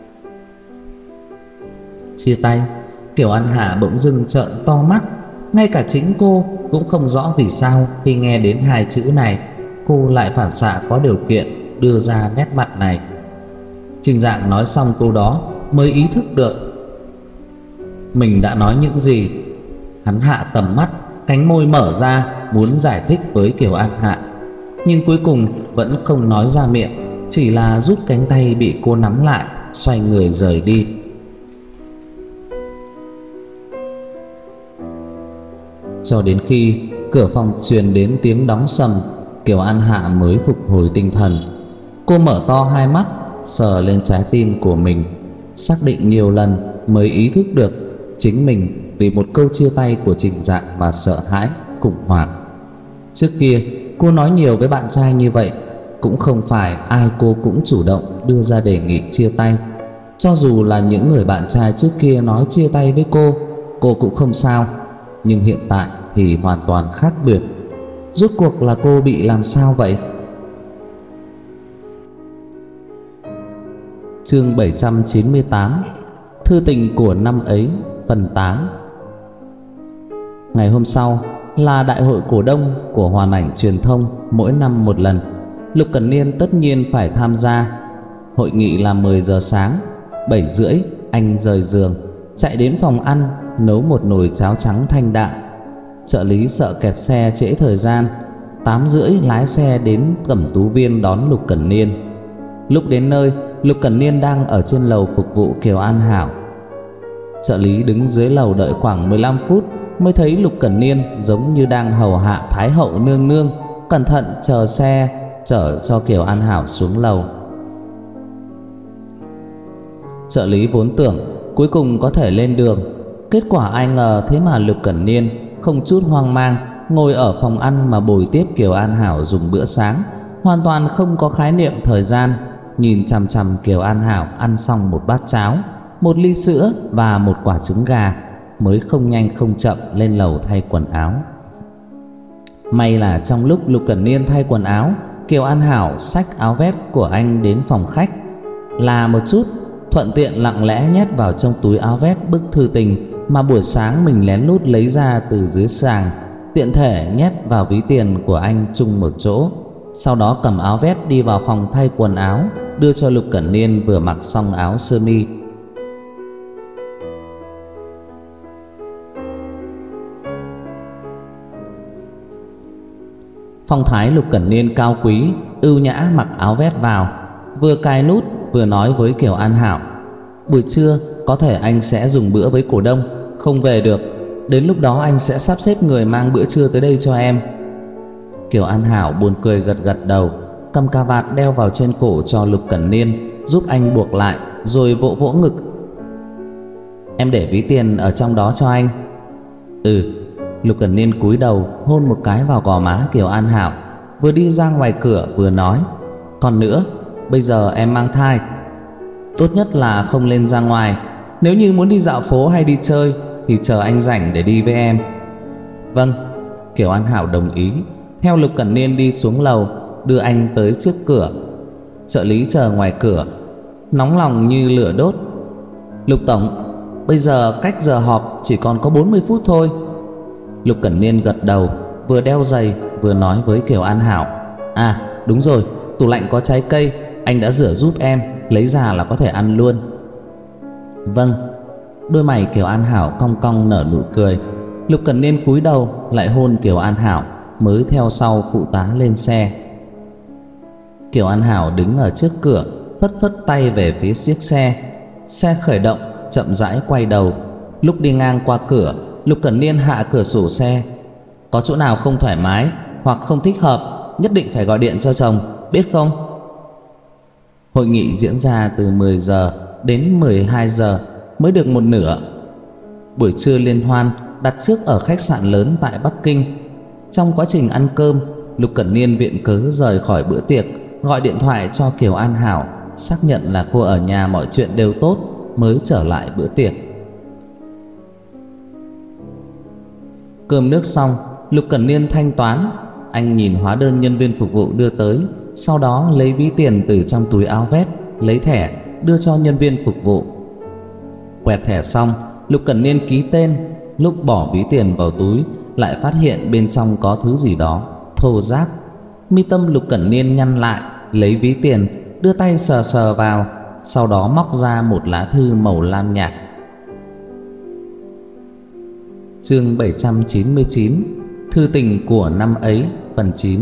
Chia tay? Kiều An Hạ bỗng dưng trợn to mắt. Ngay cả chính cô cũng không rõ vì sao khi nghe đến hai chữ này, cô lại phản xạ có điều kiện đưa ra nét mặt này. Trình Dạng nói xong câu đó mới ý thức được mình đã nói những gì. Hắn hạ tầm mắt, cánh môi mở ra muốn giải thích với Kiều An Hạ, nhưng cuối cùng vẫn không nói ra miệng, chỉ là rút cánh tay bị cô nắm lại, xoay người rời đi. Cho đến khi cửa phòng truyền đến tiếng đóng sầm, Kiều An Hạ mới phục hồi tinh thần. Cô mở to hai mắt, sờ lên trái tim của mình, xác định nhiều lần mới ý thức được chính mình vì một câu chia tay của Trình Dạng mà sợ hãi, khủng hoảng. Trước kia cô nói nhiều với bạn trai như vậy, cũng không phải ai cô cũng chủ động đưa ra đề nghị chia tay. Cho dù là những người bạn trai trước kia nói chia tay với cô, cô cũng không sao. Nhưng hiện tại thì hoàn toàn khác biệt. Rốt cuộc là cô bị làm sao vậy? Chương bảy trăm chín mươi tám, Thư tình của năm ấy, phần tám. Ngày hôm sau là đại hội cổ đông của Hoàn Ảnh Truyền thông, mỗi năm một lần. Lục Cẩn Niên tất nhiên phải tham gia. Hội nghị là mười giờ sáng. Bảy rưỡi anh rời giường, chạy đến phòng ăn, nấu một nồi cháo trắng thanh đạm. Trợ lý sợ kẹt xe trễ thời gian, tám rưỡi lái xe đến Cẩm Tú Viên đón Lục Cẩn Niên. Lúc đến nơi, Lục Cẩn Niên đang ở trên lầu phục vụ Kiều An Hảo. Trợ lý đứng dưới lầu đợi khoảng mười lăm phút mới thấy Lục Cẩn Niên giống như đang hầu hạ thái hậu nương nương, cẩn thận chờ xe chở cho Kiều An Hảo xuống lầu. Trợ lý vốn tưởng cuối cùng có thể lên đường, kết quả ai ngờ thế mà Lục Cẩn Niên không chút hoang mang ngồi ở phòng ăn mà bồi tiếp Kiều An Hảo dùng bữa sáng, hoàn toàn không có khái niệm thời gian, nhìn chằm chằm Kiều An Hảo ăn xong một bát cháo, một ly sữa và một quả trứng gà, mới không nhanh không chậm lên lầu thay quần áo. May là trong lúc Lục Cẩn Niên thay quần áo, Kiều An Hảo xách áo vest của anh đến phòng khách, là một chút, thuận tiện lặng lẽ nhét vào trong túi áo vest bức thư tình mà buổi sáng mình lén lút lấy ra từ dưới sàng, tiện thể nhét vào ví tiền của anh chung một chỗ. Sau đó cầm áo vest đi vào phòng thay quần áo, đưa cho Lục Cẩn Niên vừa mặc xong áo sơ mi. Phong thái Lục Cẩn Niên cao quý, ưu nhã mặc áo vest vào, vừa cài nút vừa nói với Kiều An Hảo: buổi trưa có thể anh sẽ dùng bữa với cổ đông, không về được. Đến lúc đó anh sẽ sắp xếp người mang bữa trưa tới đây cho em. Kiều An Hảo buồn cười gật gật đầu, cầm cà vạt đeo vào trên cổ cho Lục Cẩn Niên, giúp anh buộc lại rồi vỗ vỗ ngực. Em để ví tiền ở trong đó cho anh. Ừ. Lục Cẩn Niên cúi đầu hôn một cái vào gò má Kiều An Hảo, vừa đi ra ngoài cửa vừa nói: Còn nữa, bây giờ em mang thai, tốt nhất là không lên ra ngoài. Nếu như muốn đi dạo phố hay đi chơi thì chờ anh rảnh để đi với em. Vâng. Kiều An Hảo đồng ý, theo Lục Cẩn Niên đi xuống lầu, đưa anh tới trước cửa. Trợ lý chờ ngoài cửa, nóng lòng như lửa đốt. Lục tổng, bây giờ cách giờ họp chỉ còn có bốn mươi phút thôi. Lục Cẩn Niên gật đầu, vừa đeo giày vừa nói với Kiều An Hảo: À đúng rồi, tủ lạnh có trái cây, anh đã rửa giúp em, lấy ra là có thể ăn luôn. Vâng. Đôi mày Kiều An Hảo cong cong nở nụ cười. Lục Cẩn Niên cúi đầu lại hôn Kiều An Hảo, mới theo sau phụ tá lên xe. Kiều An Hảo đứng ở trước cửa, phất phất tay về phía chiếc xe. Xe khởi động, chậm rãi quay đầu. Lúc đi ngang qua cửa, Lục Cẩn Niên hạ cửa sổ xe: Có chỗ nào không thoải mái hoặc không thích hợp, nhất định phải gọi điện cho chồng, biết không? Hội nghị diễn ra từ mười giờ đến mười hai giờ, mới được một nửa. Buổi trưa liên hoan đặt trước ở khách sạn lớn tại Bắc Kinh. Trong quá trình ăn cơm, Lục Cẩn Niên viện cớ rời khỏi bữa tiệc, gọi điện thoại cho Kiều An Hảo, xác nhận là cô ở nhà mọi chuyện đều tốt, mới trở lại bữa tiệc. Cơm nước xong, Lục Cẩn Niên thanh toán. Anh nhìn hóa đơn nhân viên phục vụ đưa tới, sau đó lấy ví tiền từ trong túi áo vest, lấy thẻ đưa cho nhân viên phục vụ. Quẹt thẻ xong, Lục Cẩn Niên ký tên. Lúc bỏ ví tiền vào túi, lại phát hiện bên trong có thứ gì đó thô ráp. Mi tâm Lục Cẩn Niên nhăn lại, lấy ví tiền, đưa tay sờ sờ vào, sau đó móc ra một lá thư màu lam nhạt. Chương bảy trăm chín mươi chín, thư tình của năm ấy, phần chín.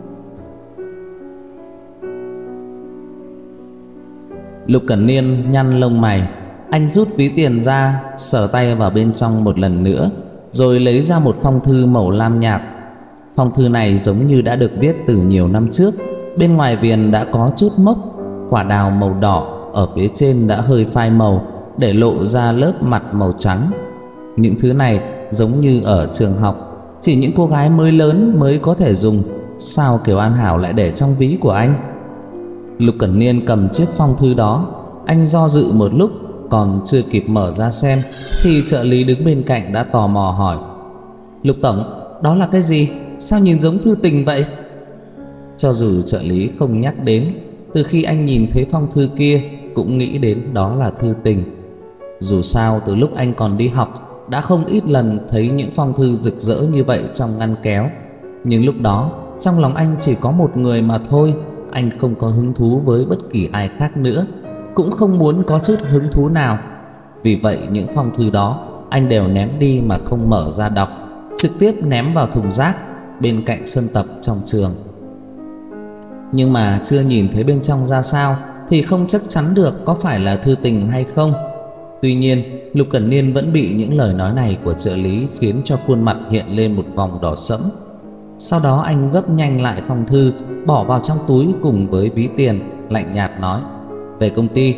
Lục Cẩn Niên nhăn lông mày. Anh rút ví tiền ra, sờ tay vào bên trong một lần nữa, rồi lấy ra một phong thư màu lam nhạt. Phong thư này giống như đã được viết từ nhiều năm trước. Bên ngoài viền đã có chút mốc, quả đào màu đỏ ở phía trên đã hơi phai màu, để lộ ra lớp mặt màu trắng. Những thứ này giống như ở trường học, chỉ những cô gái mới lớn mới có thể dùng. Sao Kiều An Hảo lại để trong ví của anh? Lục Cẩn Niên cầm chiếc phong thư đó. Anh do dự một lúc, còn chưa kịp mở ra xem thì trợ lý đứng bên cạnh đã tò mò hỏi: Lục tổng, đó là cái gì? Sao nhìn giống thư tình vậy? Cho dù trợ lý không nhắc đến, từ khi anh nhìn thấy phong thư kia cũng nghĩ đến đó là thư tình. Dù sao từ lúc anh còn đi học, đã không ít lần thấy những phong thư rực rỡ như vậy trong ngăn kéo. Nhưng lúc đó trong lòng anh chỉ có một người mà thôi. Anh không có hứng thú với bất kỳ ai khác nữa, cũng không muốn có chút hứng thú nào. Vì vậy những phong thư đó anh đều ném đi mà không mở ra đọc, trực tiếp ném vào thùng rác bên cạnh sân tập trong trường. Nhưng mà chưa nhìn thấy bên trong ra sao thì không chắc chắn được có phải là thư tình hay không. Tuy nhiên Lục Cẩn Niên vẫn bị những lời nói này của trợ lý khiến cho khuôn mặt hiện lên một vòng đỏ sẫm. Sau đó anh gấp nhanh lại phong thư, bỏ vào trong túi cùng với ví tiền, lạnh nhạt nói: Về công ty.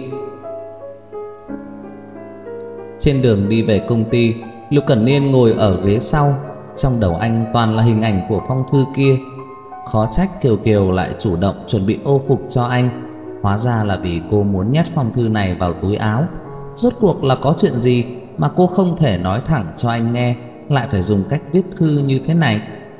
Trên đường đi về công ty, Lục Cẩn Niên ngồi ở ghế sau. Trong đầu anh toàn là hình ảnh của phong thư kia. Khó trách Kiều Kiều lại chủ động chuẩn bị ô phục cho anh. Hóa ra là vì cô muốn nhét phong thư này vào túi áo. Rốt cuộc là có chuyện gì mà cô không thể nói thẳng cho anh nghe, lại phải dùng cách viết thư như thế này?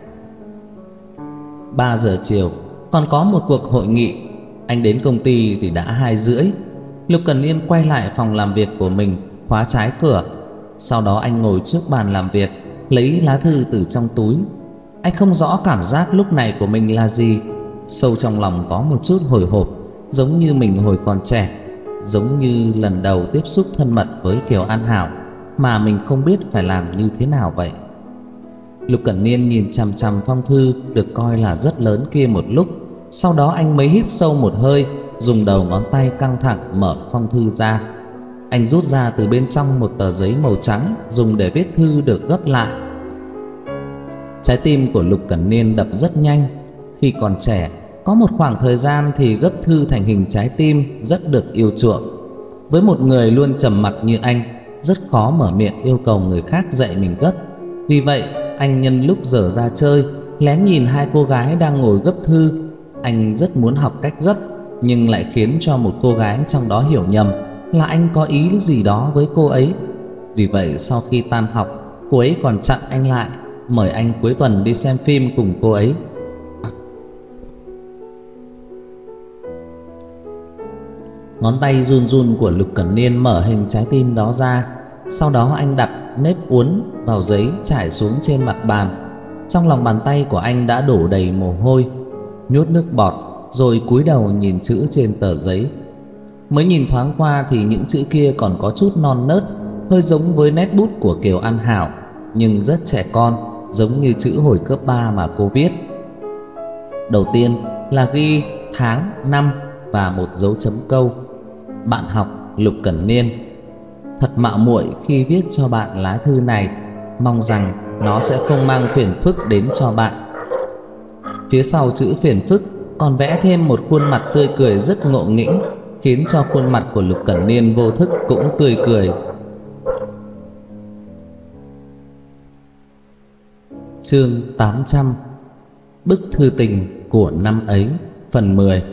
Ba giờ chiều, còn có một cuộc hội nghị. Anh đến công ty thì đã hai rưỡi. Lục Cẩn Niên quay lại phòng làm việc của mình, khóa trái cửa. Sau đó anh ngồi trước bàn làm việc, lấy lá thư từ trong túi. Anh không rõ cảm giác lúc này của mình là gì. Sâu trong lòng có một chút hồi hộp, giống như mình hồi còn trẻ, giống như lần đầu tiếp xúc thân mật với Kiều An Hảo, mà mình không biết phải làm như thế nào vậy. Lục Cẩn Niên nhìn chằm chằm phong thư được coi là rất lớn kia một lúc. Sau đó anh mới hít sâu một hơi, dùng đầu ngón tay căng thẳng mở phong thư ra. Anh rút ra từ bên trong một tờ giấy màu trắng dùng để viết thư được gấp lại. Trái tim của Lục Cẩn Niên đập rất nhanh. Khi còn trẻ, có một khoảng thời gian thì gấp thư thành hình trái tim rất được yêu chuộng. Với một người luôn trầm mặc như anh, rất khó mở miệng yêu cầu người khác dạy mình gấp. Vì vậy, anh nhân lúc dở ra chơi, lén nhìn hai cô gái đang ngồi gấp thư. Anh rất muốn học cách gấp, nhưng lại khiến cho một cô gái trong đó hiểu nhầm là anh có ý gì đó với cô ấy. Vì vậy sau khi tan học, cô ấy còn chặn anh lại, mời anh cuối tuần đi xem phim cùng cô ấy. Ngón tay run run của Lục Cẩn Niên mở hình trái tim đó ra. Sau đó anh đặt nếp uốn vào giấy trải xuống trên mặt bàn. Trong lòng bàn tay của anh đã đổ đầy mồ hôi, nhốt nước bọt, rồi cúi đầu nhìn chữ trên tờ giấy. Mới nhìn thoáng qua thì những chữ kia còn có chút non nớt, hơi giống với nét bút của Kiều An Hảo, nhưng rất trẻ con, giống như chữ hồi cấp ba mà cô viết. Đầu tiên là ghi tháng, năm và một dấu chấm câu. Bạn học Lục Cẩn Niên, thật mạo muội khi viết cho bạn lá thư này, mong rằng nó sẽ không mang phiền phức đến cho bạn. Phía sau chữ phiền phức còn vẽ thêm một khuôn mặt tươi cười rất ngộ nghĩnh, khiến cho khuôn mặt của Lục Cẩn Niên vô thức cũng tươi cười. Chương tám trăm. Bức thư tình của năm ấy, phần mười.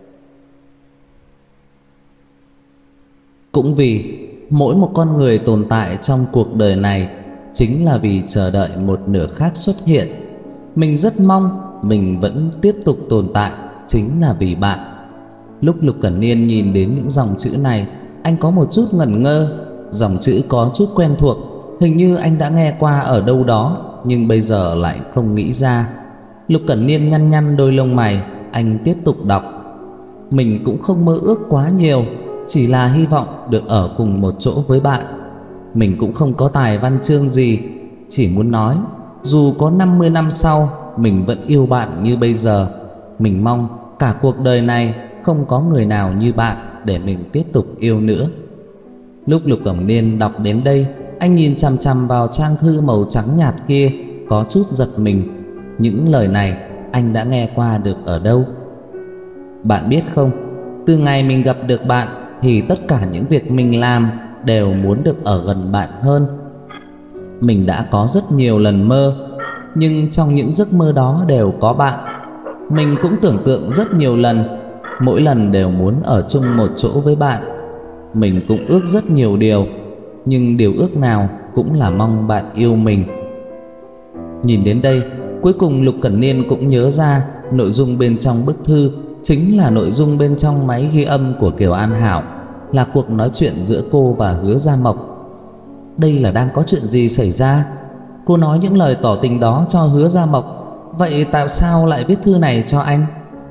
Cũng vì mỗi một con người tồn tại trong cuộc đời này chính là vì chờ đợi một nửa khác xuất hiện. Mình rất mong mình vẫn tiếp tục tồn tại chính là vì bạn. Lúc Lục Cẩn Niên nhìn đến những dòng chữ này, anh có một chút ngẩn ngơ. Dòng chữ có chút quen thuộc, hình như anh đã nghe qua ở đâu đó, nhưng bây giờ lại không nghĩ ra. Lục Cẩn Niên nhăn nhăn đôi lông mày, anh tiếp tục đọc. Mình cũng không mơ ước quá nhiều, chỉ là hy vọng được ở cùng một chỗ với bạn. Mình cũng không có tài văn chương gì, chỉ muốn nói dù có năm mươi năm sau mình vẫn yêu bạn như bây giờ. Mình mong cả cuộc đời này không có người nào như bạn để mình tiếp tục yêu nữa. Lúc Lục Cẩn Niên đọc đến đây, anh nhìn chằm chằm vào trang thư màu trắng nhạt kia, có chút giật mình. Những lời này anh đã nghe qua được ở đâu? Bạn biết không, từ ngày mình gặp được bạn thì tất cả những việc mình làm đều muốn được ở gần bạn hơn. Mình đã có rất nhiều lần mơ, nhưng trong những giấc mơ đó đều có bạn. Mình cũng tưởng tượng rất nhiều lần, mỗi lần đều muốn ở chung một chỗ với bạn. Mình cũng ước rất nhiều điều, nhưng điều ước nào cũng là mong bạn yêu mình. Nhìn đến đây, cuối cùng Lục Cẩn Niên cũng nhớ ra nội dung bên trong bức thư chính là nội dung bên trong máy ghi âm của Kiều An Hảo, là cuộc nói chuyện giữa cô và Hứa Gia Mộc. Đây là đang có chuyện gì xảy ra? Cô nói những lời tỏ tình đó cho Hứa Gia Mộc, vậy tại sao lại viết thư này cho anh?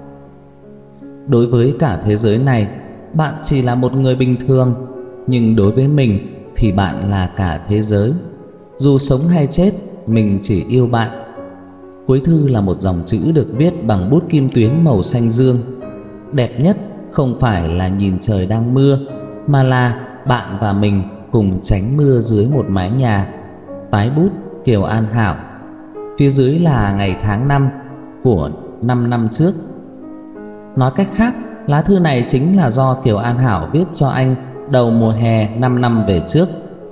Đối với cả thế giới này, bạn chỉ là một người bình thường, nhưng đối với mình thì bạn là cả thế giới. Dù sống hay chết, mình chỉ yêu bạn. Cuối thư là một dòng chữ được viết bằng bút kim tuyến màu xanh dương. Đẹp nhất không phải là nhìn trời đang mưa, mà là bạn và mình cùng tránh mưa dưới một mái nhà. Tái bút Kiều An Hảo. Phía dưới là ngày tháng năm của năm năm trước. Nói cách khác, lá thư này chính là do Kiều An Hảo viết cho anh đầu mùa hè năm năm về trước.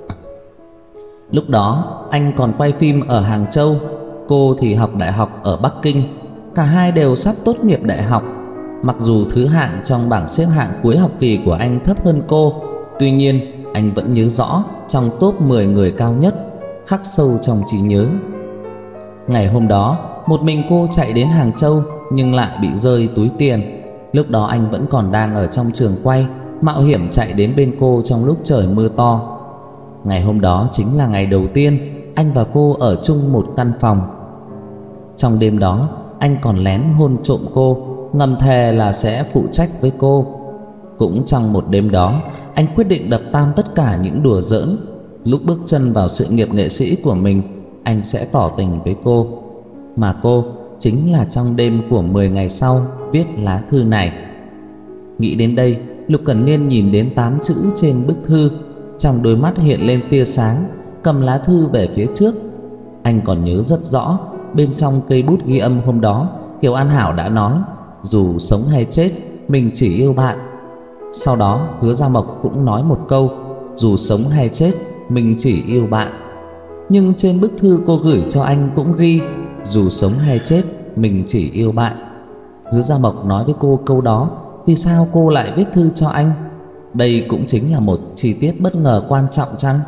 Lúc đó anh còn quay phim ở Hàng Châu, cô thì học đại học ở Bắc Kinh. Cả hai đều sắp tốt nghiệp đại học. Mặc dù thứ hạng trong bảng xếp hạng cuối học kỳ của anh thấp hơn cô, tuy nhiên anh vẫn nhớ rõ trong top mười người cao nhất, khắc sâu trong trí nhớ. Ngày hôm đó, một mình cô chạy đến Hàng Châu nhưng lại bị rơi túi tiền. Lúc đó anh vẫn còn đang ở trong trường quay, mạo hiểm chạy đến bên cô trong lúc trời mưa to. Ngày hôm đó chính là ngày đầu tiên anh và cô ở chung một căn phòng. Trong đêm đó, anh còn lén hôn trộm cô, ngầm thề là sẽ phụ trách với cô. Cũng trong một đêm đó, anh quyết định đập tan tất cả những đùa giỡn. Lúc bước chân vào sự nghiệp nghệ sĩ của mình, anh sẽ tỏ tình với cô. Mà cô chính là trong đêm của mười ngày sau viết lá thư này. Nghĩ đến đây, Lục Cẩn Niên nhìn đến tám chữ trên bức thư, trong đôi mắt hiện lên tia sáng, cầm lá thư về phía trước. Anh còn nhớ rất rõ, bên trong cây bút ghi âm hôm đó, Kiều An Hảo đã nói dù sống hay chết, mình chỉ yêu bạn. Sau đó Hứa Gia Mộc cũng nói một câu, dù sống hay chết, mình chỉ yêu bạn. Nhưng trên bức thư cô gửi cho anh cũng ghi, dù sống hay chết, mình chỉ yêu bạn. Hứa Gia Mộc nói với cô câu đó, vì sao cô lại viết thư cho anh? Đây cũng chính là một chi tiết bất ngờ quan trọng chăng?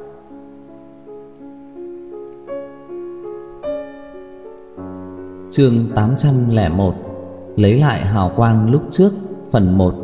Chương tám trăm lẻ một. Lấy lại hào quang lúc trước, phần một.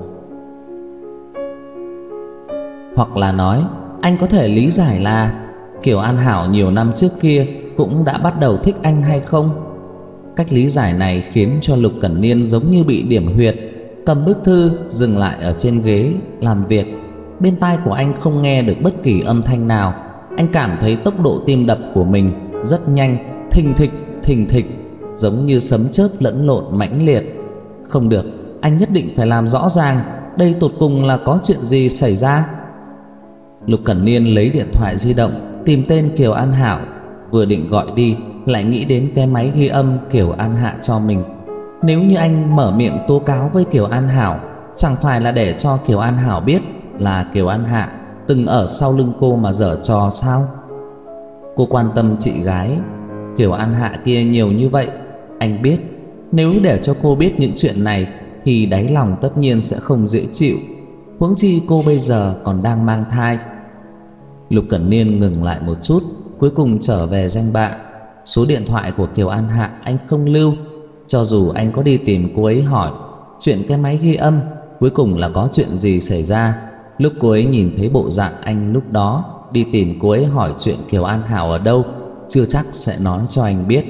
Hoặc là nói, anh có thể lý giải là Kiều An Hảo nhiều năm trước kia cũng đã bắt đầu thích anh hay không? Cách lý giải này khiến cho Lục Cẩn Niên giống như bị điểm huyệt, cầm bức thư dừng lại ở trên ghế làm việc. Bên tai của anh không nghe được bất kỳ âm thanh nào. Anh cảm thấy tốc độ tim đập của mình rất nhanh, thình thịch, thình thịch, giống như sấm chớp lẫn lộn mãnh liệt. Không được, anh nhất định phải làm rõ ràng đây tột cùng là có chuyện gì xảy ra. Lục Cẩn Niên lấy điện thoại di động tìm tên Kiều An Hảo, vừa định gọi đi lại nghĩ đến cái máy ghi âm Kiều An Hạ cho mình. Nếu như anh mở miệng tố cáo với Kiều An Hảo, chẳng phải là để cho Kiều An Hảo biết là Kiều An Hạ từng ở sau lưng cô mà giở trò sao? Cô quan tâm chị gái Kiều An Hạ kia nhiều như vậy, anh biết nếu để cho cô biết những chuyện này thì đáy lòng tất nhiên sẽ không dễ chịu. Huống chi cô bây giờ còn đang mang thai. Lục Cẩn Niên ngừng lại một chút, cuối cùng trở về danh bạ. Số điện thoại của Kiều An Hạ anh không lưu. Cho dù anh có đi tìm cô ấy hỏi chuyện cái máy ghi âm cuối cùng là có chuyện gì xảy ra, lúc cô ấy nhìn thấy bộ dạng anh lúc đó đi tìm cô ấy hỏi chuyện Kiều An Hảo ở đâu, chưa chắc sẽ nói cho anh biết.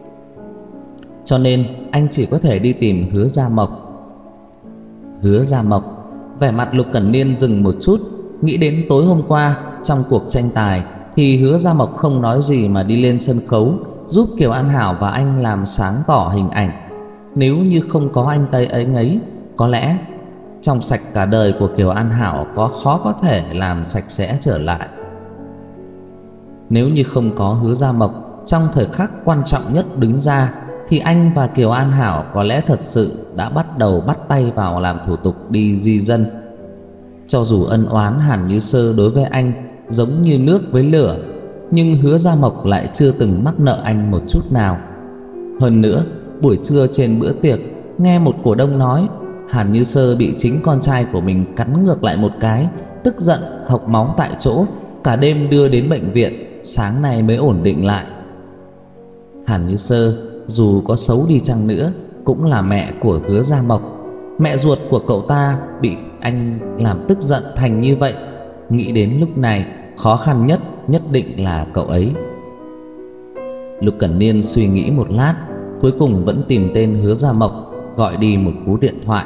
Cho nên anh chỉ có thể đi tìm Hứa Gia Mộc. Hứa Gia Mộc. Vẻ mặt Lục Cẩn Niên dừng một chút, nghĩ đến tối hôm qua trong cuộc tranh tài thì Hứa Gia Mộc không nói gì mà đi lên sân khấu giúp Kiều An Hảo và anh làm sáng tỏ hình ảnh. Nếu như không có anh Tây ấy ấy, có lẽ trong sạch cả đời của Kiều An Hảo có khó có thể làm sạch sẽ trở lại. Nếu như không có Hứa Gia Mộc trong thời khắc quan trọng nhất đứng ra thì anh và Kiều An Hảo có lẽ thật sự đã bắt đầu bắt tay vào làm thủ tục đi di dân. Cho dù ân oán Hàn Như Sơ đối với anh giống như nước với lửa, nhưng Hứa Gia Mộc lại chưa từng mắc nợ anh một chút nào. Hơn nữa, buổi trưa trên bữa tiệc nghe một cổ đông nói Hàn Như Sơ bị chính con trai của mình cắn ngược lại một cái, tức giận hộc máu tại chỗ, cả đêm đưa đến bệnh viện, sáng nay mới ổn định lại. Hàn Như Sơ dù có xấu đi chăng nữa cũng là mẹ của Hứa Gia Mộc. Mẹ ruột của cậu ta bị anh làm tức giận thành như vậy, nghĩ đến lúc này khó khăn nhất nhất định là cậu ấy. Lục Cẩn Niên suy nghĩ một lát, cuối cùng vẫn tìm tên Hứa Gia Mộc, gọi đi một cú điện thoại.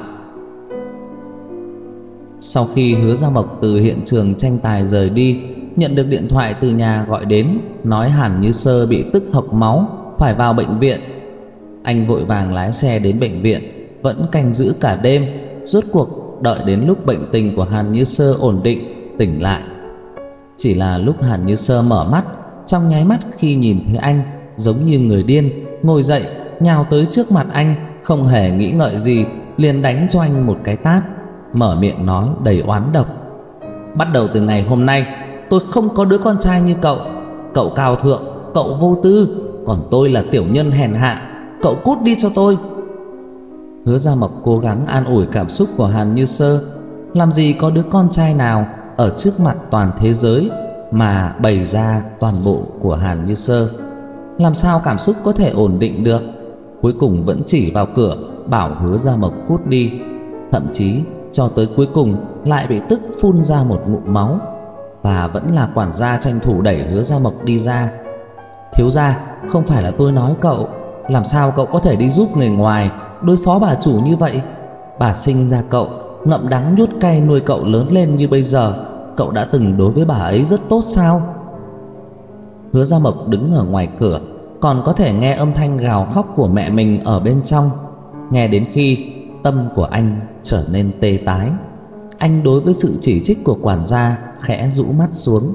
Sau khi Hứa Gia Mộc từ hiện trường tranh tài rời đi, nhận được điện thoại từ nhà gọi đến, nói Hàn Như Sơ bị tức hộc máu, phải vào bệnh viện. Anh vội vàng lái xe đến bệnh viện, vẫn canh giữ cả đêm, rốt cuộc đợi đến lúc bệnh tình của Hàn Như Sơ ổn định, tỉnh lại. Chỉ là lúc Hàn Như Sơ mở mắt, trong nháy mắt khi nhìn thấy anh, giống như người điên, ngồi dậy, nhào tới trước mặt anh, không hề nghĩ ngợi gì, liền đánh cho anh một cái tát, mở miệng nói đầy oán độc: bắt đầu từ ngày hôm nay, tôi không có đứa con trai như cậu. Cậu cao thượng, cậu vô tư, còn tôi là tiểu nhân hèn hạ, cậu cút đi cho tôi. Hứa Gia Mộc cố gắng an ủi cảm xúc của Hàn Như Sơ. Làm gì có đứa con trai nào ở trước mặt toàn thế giới mà bày ra toàn bộ của Hàn Như Sơ, làm sao cảm xúc có thể ổn định được. Cuối cùng vẫn chỉ vào cửa bảo Hứa Gia Mộc cút đi, thậm chí cho tới cuối cùng lại bị tức phun ra một ngụm máu, và vẫn là quản gia tranh thủ đẩy Hứa Gia Mộc đi ra. Thiếu gia, không phải là tôi nói cậu, làm sao cậu có thể đi giúp người ngoài đối phó bà chủ như vậy? Bà sinh ra cậu, ngậm đắng nuốt cay nuôi cậu lớn lên như bây giờ, cậu đã từng đối với bà ấy rất tốt sao? Hứa Gia Mộc đứng ở ngoài cửa, còn có thể nghe âm thanh gào khóc của mẹ mình ở bên trong. Nghe đến khi tâm của anh trở nên tê tái. Anh đối với sự chỉ trích của quản gia khẽ rũ mắt xuống.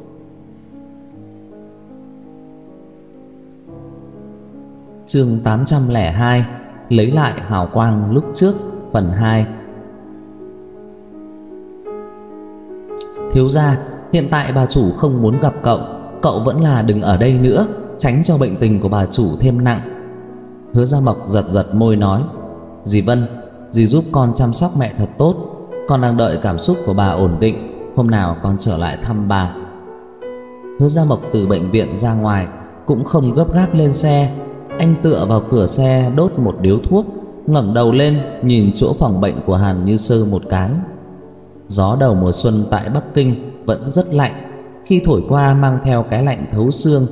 Chương tám trăm lẻ hai. Lấy lại hào quang lúc trước, phần hai. Thiếu gia, hiện tại bà chủ không muốn gặp cậu. Cậu vẫn là đừng ở đây nữa, tránh cho bệnh tình của bà chủ thêm nặng. Hứa Gia Mộc giật giật môi nói: Dì Vân, dì giúp con chăm sóc mẹ thật tốt. Con đang đợi cảm xúc của bà ổn định, hôm nào con trở lại thăm bà. Hứa Gia Mộc từ bệnh viện ra ngoài cũng không gấp gáp lên xe. Anh tựa vào cửa xe đốt một điếu thuốc, ngẩng đầu lên nhìn chỗ phòng bệnh của Hàn Như Sơ một cái. Gió đầu mùa xuân tại Bắc Kinh vẫn rất lạnh, khi thổi qua mang theo cái lạnh thấu xương.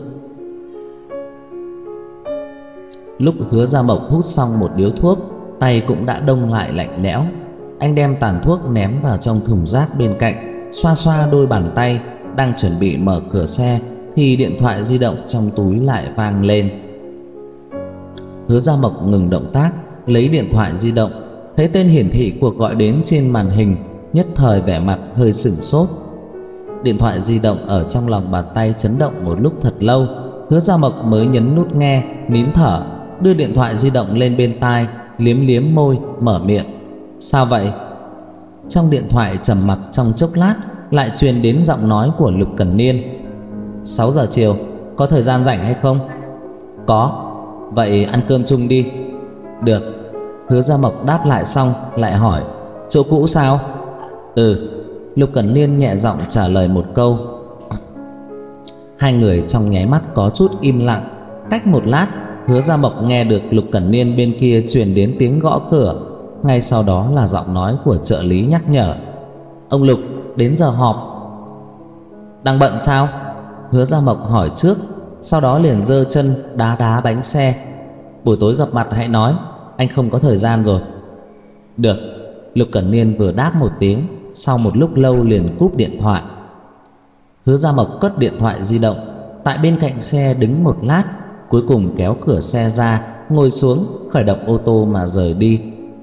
Lúc Hứa Gia Mộc hút xong một điếu thuốc, tay cũng đã đông lại lạnh lẽo. Anh đem tàn thuốc ném vào trong thùng rác bên cạnh, xoa xoa đôi bàn tay, đang chuẩn bị mở cửa xe thì điện thoại di động trong túi lại vang lên. Hứa Gia Mộc ngừng động tác, lấy điện thoại di động, thấy tên hiển thị cuộc gọi đến trên màn hình, nhất thời vẻ mặt hơi sửng sốt. Điện thoại di động ở trong lòng bàn tay chấn động một lúc thật lâu. Hứa Gia Mộc mới nhấn nút nghe, nín thở, đưa điện thoại di động lên bên tai, liếm liếm môi, mở miệng: Sao vậy? Trong điện thoại trầm mặc trong chốc lát, lại truyền đến giọng nói của Lục Cẩn Niên: Sáu giờ chiều, có thời gian rảnh hay không? Có. Vậy ăn cơm chung đi. Được. Hứa Gia Mộc đáp lại xong lại hỏi: Chỗ cũ sao? Ừ. Lục Cẩn Niên nhẹ giọng trả lời một câu. Hai người trong nháy mắt có chút im lặng. Cách một lát, Hứa Gia Mộc nghe được Lục Cẩn Niên bên kia truyền đến tiếng gõ cửa. Ngay sau đó là giọng nói của trợ lý nhắc nhở: Ông Lục, đến giờ họp. Đang bận sao? Hứa Gia Mộc hỏi trước, sau đó liền giơ chân đá đá bánh xe: Buổi tối gặp mặt hãy nói, anh không có thời gian rồi. Được. Lục Cẩn Niên vừa đáp một tiếng, sau một lúc lâu liền cúp điện thoại. Hứa Gia Mộc cất điện thoại di động, tại bên cạnh xe đứng một lát, cuối cùng kéo cửa xe ra, ngồi xuống, khởi động ô tô mà rời đi.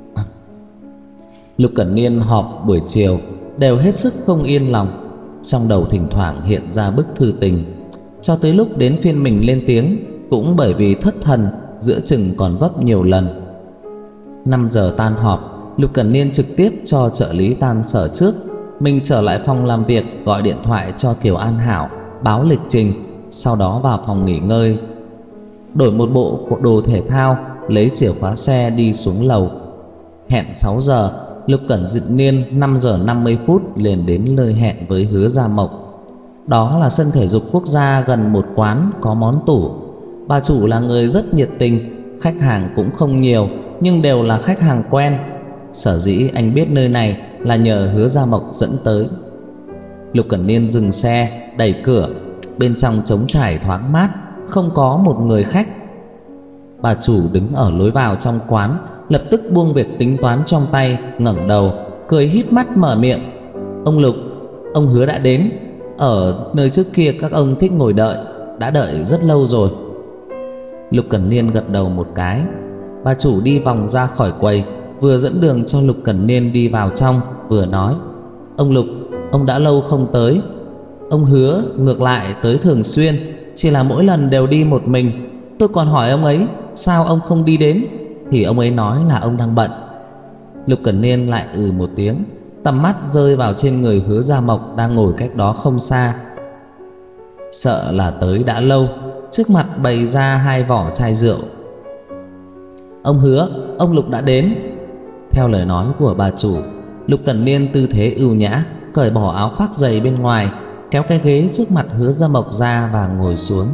Lục Cẩn Niên họp buổi chiều đều hết sức không yên lòng, trong đầu thỉnh thoảng hiện ra bức thư tình. Cho tới lúc đến phiên mình lên tiếng, cũng bởi vì thất thần, giữa chừng còn vấp nhiều lần. Năm giờ tan họp, Lục Cẩn Niên trực tiếp cho trợ lý tan sở trước. Mình trở lại phòng làm việc, gọi điện thoại cho Kiều An Hảo báo lịch trình, sau đó vào phòng nghỉ ngơi, đổi một bộ đồ thể thao, lấy chìa khóa xe đi xuống lầu. Hẹn sáu giờ, Lục Cẩn Niên năm giờ năm mươi phút liền đến nơi hẹn với Hứa Gia Mộc. Đó là sân thể dục quốc gia gần một quán có món tủ. Bà chủ là người rất nhiệt tình, khách hàng cũng không nhiều, nhưng đều là khách hàng quen. Sở dĩ anh biết nơi này là nhờ Hứa Gia Mộc dẫn tới. Lục Cẩn Niên dừng xe, đẩy cửa, bên trong trống trải thoáng mát, không có một người khách. Bà chủ đứng ở lối vào trong quán, lập tức buông việc tính toán trong tay, ngẩng đầu, cười híp mắt mở miệng: Ông Lục, ông Hứa đã đến. Ở nơi trước kia các ông thích ngồi đợi, đã đợi rất lâu rồi. Lục Cẩn Niên gật đầu một cái. Bà chủ đi vòng ra khỏi quầy, vừa dẫn đường cho Lục Cẩn Niên đi vào trong, vừa nói: Ông Lục, ông đã lâu không tới. Ông Hứa ngược lại tới thường xuyên, chỉ là mỗi lần đều đi một mình. Tôi còn hỏi ông ấy sao ông không đi đến, thì ông ấy nói là ông đang bận. Lục Cẩn Niên lại ừ một tiếng, tầm mắt rơi vào trên người Hứa Gia Mộc đang ngồi cách đó không xa. Sợ là tới đã lâu, trước mặt bày ra hai vỏ chai rượu. Ông Hứa, ông Lục đã đến. Theo lời nói của bà chủ, Lục Cẩn Niên tư thế ưu nhã, cởi bỏ áo khoác dày bên ngoài, kéo cái ghế trước mặt Hứa Gia Mộc ra và ngồi xuống.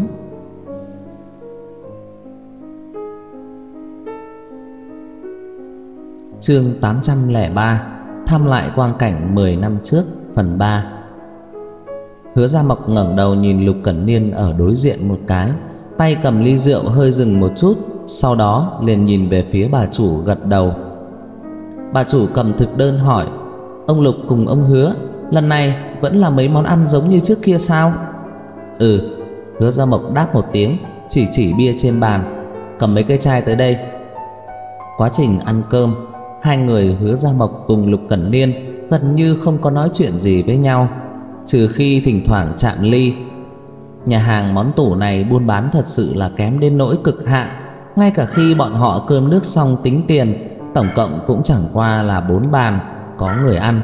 Chương tám trăm lẻ ba. Thăm lại quang cảnh mười năm trước, phần ba. Hứa Gia Mộc ngẩng đầu nhìn Lục Cẩn Niên ở đối diện một cái, tay cầm ly rượu hơi dừng một chút, sau đó liền nhìn về phía bà chủ gật đầu. Bà chủ cầm thực đơn hỏi: Ông Lục cùng ông Hứa lần này vẫn là mấy món ăn giống như trước kia sao? Ừ. Hứa Gia Mộc đáp một tiếng, chỉ chỉ bia trên bàn: Cầm mấy cái chai tới đây. Quá trình ăn cơm, hai người Hứa Gia Mộc cùng Lục Cẩn Niên gần như không có nói chuyện gì với nhau, trừ khi thỉnh thoảng chạm ly. Nhà hàng món tủ này buôn bán thật sự là kém đến nỗi cực hạn. Ngay cả khi bọn họ cơm nước xong tính tiền, tổng cộng cũng chẳng qua là bốn bàn có người ăn.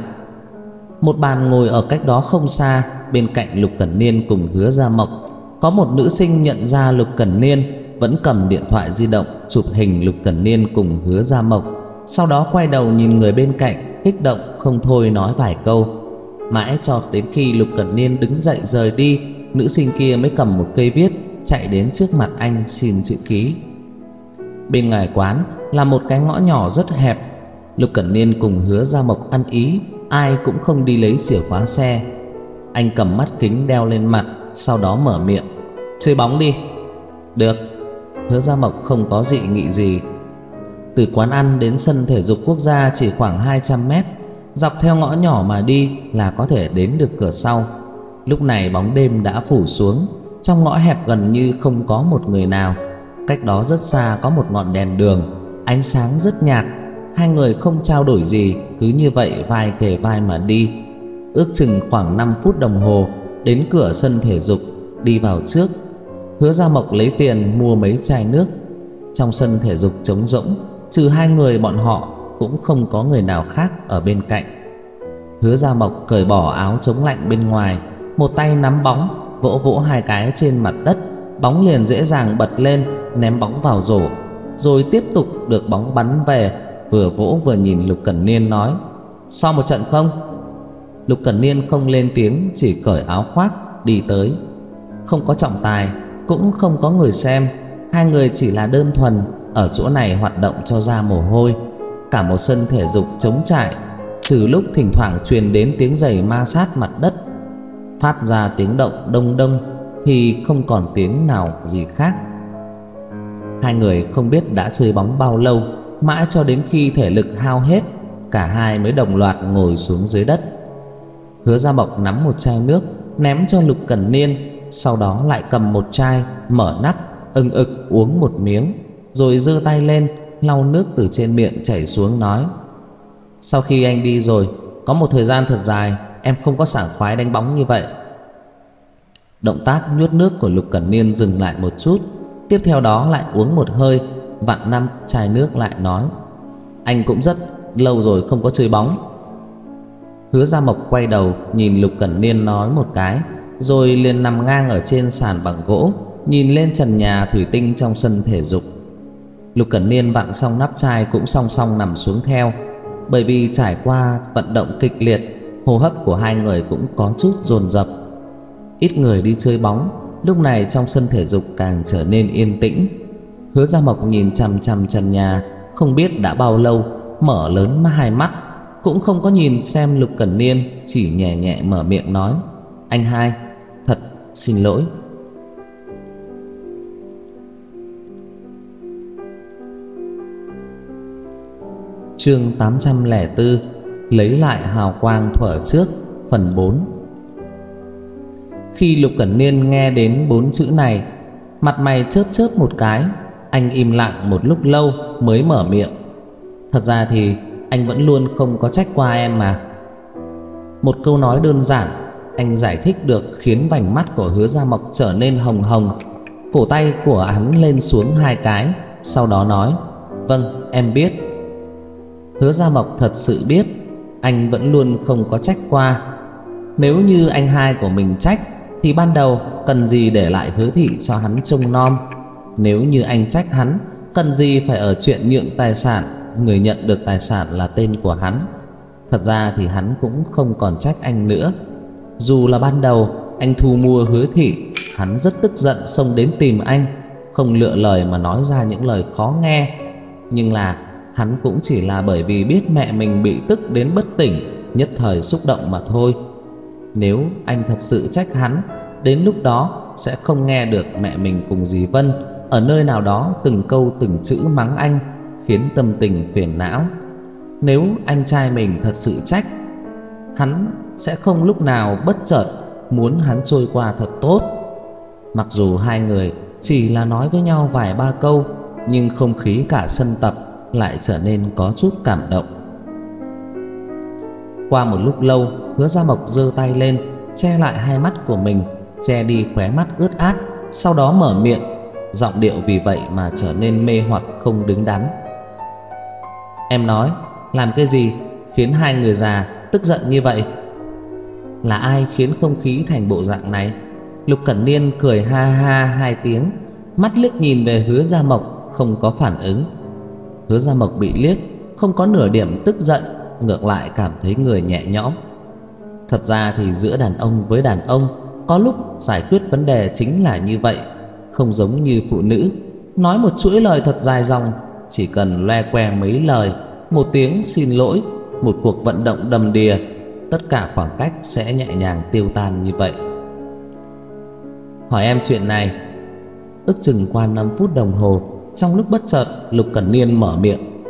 Một bàn ngồi ở cách đó không xa, bên cạnh Lục Cẩn Niên cùng Hứa Gia Mộc. Có một nữ sinh nhận ra Lục Cẩn Niên, vẫn cầm điện thoại di động chụp hình Lục Cẩn Niên cùng Hứa Gia Mộc, sau đó quay đầu nhìn người bên cạnh, kích động không thôi nói vài câu. Mãi cho đến khi Lục Cẩn Niên đứng dậy rời đi, nữ sinh kia mới cầm một cây viết chạy đến trước mặt anh xin chữ ký. Bên ngoài quán là một cái ngõ nhỏ rất hẹp. Lục Cẩn Niên cùng Hứa Gia Mộc ăn ý, ai cũng không đi lấy chìa khóa xe. Anh cầm mắt kính đeo lên mặt, sau đó mở miệng: chơi bóng đi. Được. Hứa Gia Mộc không có dị nghị gì. Từ quán ăn đến sân thể dục quốc gia chỉ khoảng hai trăm mét. Dọc theo ngõ nhỏ mà đi là có thể đến được cửa sau. Lúc này bóng đêm đã phủ xuống, trong ngõ hẹp gần như không có một người nào. Cách đó rất xa có một ngọn đèn đường, ánh sáng rất nhạt. Hai người không trao đổi gì, cứ như vậy vai kề vai mà đi. Ước chừng khoảng năm phút đồng hồ đến cửa sân thể dục. Đi vào trước, Hứa Gia Mộc lấy tiền mua mấy chai nước. Trong sân thể dục trống rỗng, trừ hai người bọn họ cũng không có người nào khác ở bên cạnh. Hứa Gia Mộc cởi bỏ áo chống lạnh bên ngoài, một tay nắm bóng, vỗ vỗ hai cái trên mặt đất, bóng liền dễ dàng bật lên, ném bóng vào rổ, rồi tiếp tục được bóng bắn về. Vừa vỗ vừa nhìn Lục Cẩn Niên nói: so một trận không? Lục Cẩn Niên không lên tiếng, chỉ cởi áo khoác đi tới. Không có trọng tài, cũng không có người xem. Hai người chỉ là đơn thuần ở chỗ này hoạt động cho ra mồ hôi. Cả một sân thể dục trống trải, trừ lúc thỉnh thoảng truyền đến tiếng giày ma sát mặt đất, phát ra tiếng động đông đông, thì không còn tiếng nào gì khác. Hai người không biết đã chơi bóng bao lâu, mãi cho đến khi thể lực hao hết, cả hai mới đồng loạt ngồi xuống dưới đất. Hứa Gia Mộc nắm một chai nước ném cho Lục Cẩn Niên, sau đó lại cầm một chai, mở nắp, ưng ực uống một miếng, rồi giơ tay lên lau nước từ trên miệng chảy xuống, nói: sau khi anh đi rồi, có một thời gian thật dài em không có sảng khoái đánh bóng như vậy. Động tác nhuốt nước của Lục Cẩn Niên dừng lại một chút, tiếp theo đó lại uống một hơi, vặn năm chai nước lại nói: anh cũng rất lâu rồi không có chơi bóng. Hứa Gia Mộc quay đầu nhìn Lục Cẩn Niên nói một cái, rồi liền nằm ngang ở trên sàn bằng gỗ, nhìn lên trần nhà thủy tinh trong sân thể dục. Lục Cẩn Niên vặn xong nắp chai cũng song song nằm xuống theo. Bởi vì trải qua vận động kịch liệt, hô hấp của hai người cũng có chút dồn dập. Ít người đi chơi bóng, lúc này trong sân thể dục càng trở nên yên tĩnh. Hứa Gia Mộc nhìn chằm chằm trần nhà, không biết đã bao lâu, mở lớn hai mắt, cũng không có nhìn xem Lục Cẩn Niên, chỉ nhẹ nhẹ mở miệng nói: anh hai, thật xin lỗi. Chương tám trăm lẻ bốn: lấy lại hào quang thuở trước, phần bốn. Khi Lục Cẩn Niên nghe đến bốn chữ này, mặt mày chớp chớp một cái. Anh im lặng một lúc lâu mới mở miệng: thật ra thì anh vẫn luôn không có trách qua em mà. Một câu nói đơn giản, anh giải thích được khiến vành mắt của Hứa Gia Mộc trở nên hồng hồng. Cổ tay của hắn lên xuống hai cái, sau đó nói: vâng, em biết. Hứa Gia Mộc thật sự biết anh vẫn luôn không có trách qua. Nếu như anh hai của mình trách thì ban đầu cần gì để lại Hứa thị cho hắn trông nom. Nếu như anh trách hắn, cần gì phải ở chuyện nhượng tài sản, người nhận được tài sản là tên của hắn. Thật ra thì hắn cũng không còn trách anh nữa. Dù là ban đầu anh thu mua Hứa thị, hắn rất tức giận xông đến tìm anh, không lựa lời mà nói ra những lời khó nghe. Nhưng là hắn cũng chỉ là bởi vì biết mẹ mình bị tức đến bất tỉnh, nhất thời xúc động mà thôi. Nếu anh thật sự trách hắn, đến lúc đó sẽ không nghe được mẹ mình cùng dì Vân ở nơi nào đó từng câu từng chữ mắng anh, khiến tâm tình phiền não. Nếu anh trai mình thật sự trách, hắn sẽ không lúc nào bất chợt muốn hắn trôi qua thật tốt. Mặc dù hai người chỉ là nói với nhau vài ba câu, nhưng không khí cả sân tập lại trở nên có chút cảm động. Qua một lúc lâu, Hứa Gia Mộc giơ tay lên che lại hai mắt của mình, che đi khóe mắt ướt át, sau đó mở miệng, giọng điệu vì vậy mà trở nên mê hoặc không đứng đắn. Em nói, làm cái gì khiến hai người già tức giận như vậy? Là ai khiến không khí thành bộ dạng này? Lục Cẩn Niên cười ha ha hai tiếng, mắt liếc nhìn về Hứa Gia Mộc, không có phản ứng. Hứa Gia Mộc bị liếc, không có nửa điểm tức giận, ngược lại cảm thấy người nhẹ nhõm. Thật ra thì giữa đàn ông với đàn ông, có lúc giải quyết vấn đề chính là như vậy, không giống như phụ nữ. Nói một chuỗi lời thật dài dòng, chỉ cần loe que mấy lời, một tiếng xin lỗi, một cuộc vận động đầm đìa, tất cả khoảng cách sẽ nhẹ nhàng tiêu tan như vậy. Hỏi em chuyện này. Ước chừng qua năm phút đồng hồ, trong lúc bất chợt Lục Cẩn Niên mở miệng.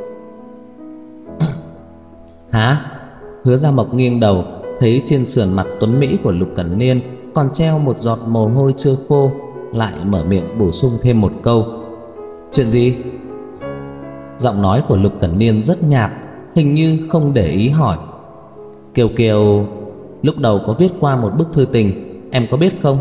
Hả? Hứa Gia Mộc nghiêng đầu, thấy trên sườn mặt tuấn mỹ của Lục Cẩn Niên còn treo một giọt mồ hôi chưa khô, lại mở miệng bổ sung thêm một câu. Chuyện gì? Giọng nói của Lục Cẩn Niên rất nhạt, hình như không để ý hỏi. Kiều Kiều lúc đầu có viết qua một bức thư tình, em có biết không?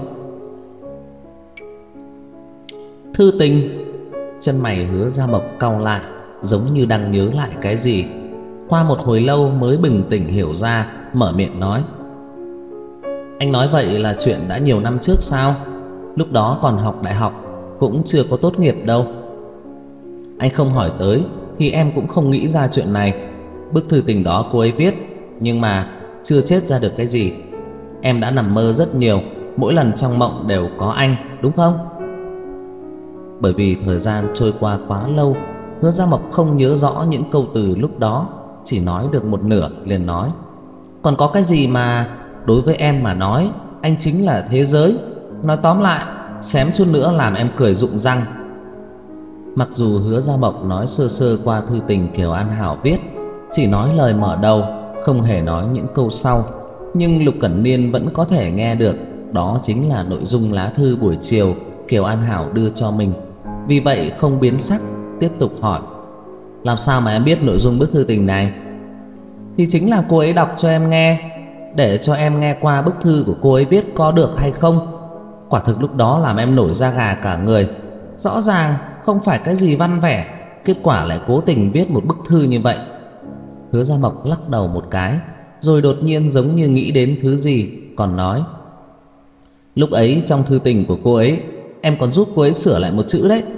Thư tình? Chân mày Hứa Gia Mộc cau lại, giống như đang nhớ lại cái gì. Qua một hồi lâu mới bừng tỉnh hiểu ra, mở miệng nói. Anh nói vậy là chuyện đã nhiều năm trước sao? Lúc đó còn học đại học, cũng chưa có tốt nghiệp đâu. Anh không hỏi tới thì em cũng không nghĩ ra chuyện này. Bức thư tình đó cô ấy viết, nhưng mà chưa chết ra được cái gì. Em đã nằm mơ rất nhiều, mỗi lần trong mộng đều có anh, đúng không? Bởi vì thời gian trôi qua quá lâu, Hứa Gia Mộc không nhớ rõ những câu từ lúc đó, chỉ nói được một nửa liền nói. Còn có cái gì mà đối với em mà nói, anh chính là thế giới. Nói tóm lại, xém chút nữa làm em cười rụng răng. Mặc dù Hứa Gia Mộc nói sơ sơ qua thư tình Kiều An Hảo viết, chỉ nói lời mở đầu, không hề nói những câu sau, nhưng Lục Cẩn Niên vẫn có thể nghe được. Đó chính là nội dung lá thư buổi chiều Kiều An Hảo đưa cho mình. Vì vậy không biến sắc, tiếp tục hỏi. Làm sao mà em biết nội dung bức thư tình này? Thì chính là cô ấy đọc cho em nghe, để cho em nghe qua bức thư của cô ấy viết có được hay không. Quả thực lúc đó làm em nổi da gà cả người. Rõ ràng không phải cái gì văn vẻ, kết quả lại cố tình viết một bức thư như vậy. Hứa Gia Mộc lắc đầu một cái, rồi đột nhiên giống như nghĩ đến thứ gì, còn nói. Lúc ấy trong thư tình của cô ấy, em còn giúp cô ấy sửa lại một chữ đấy.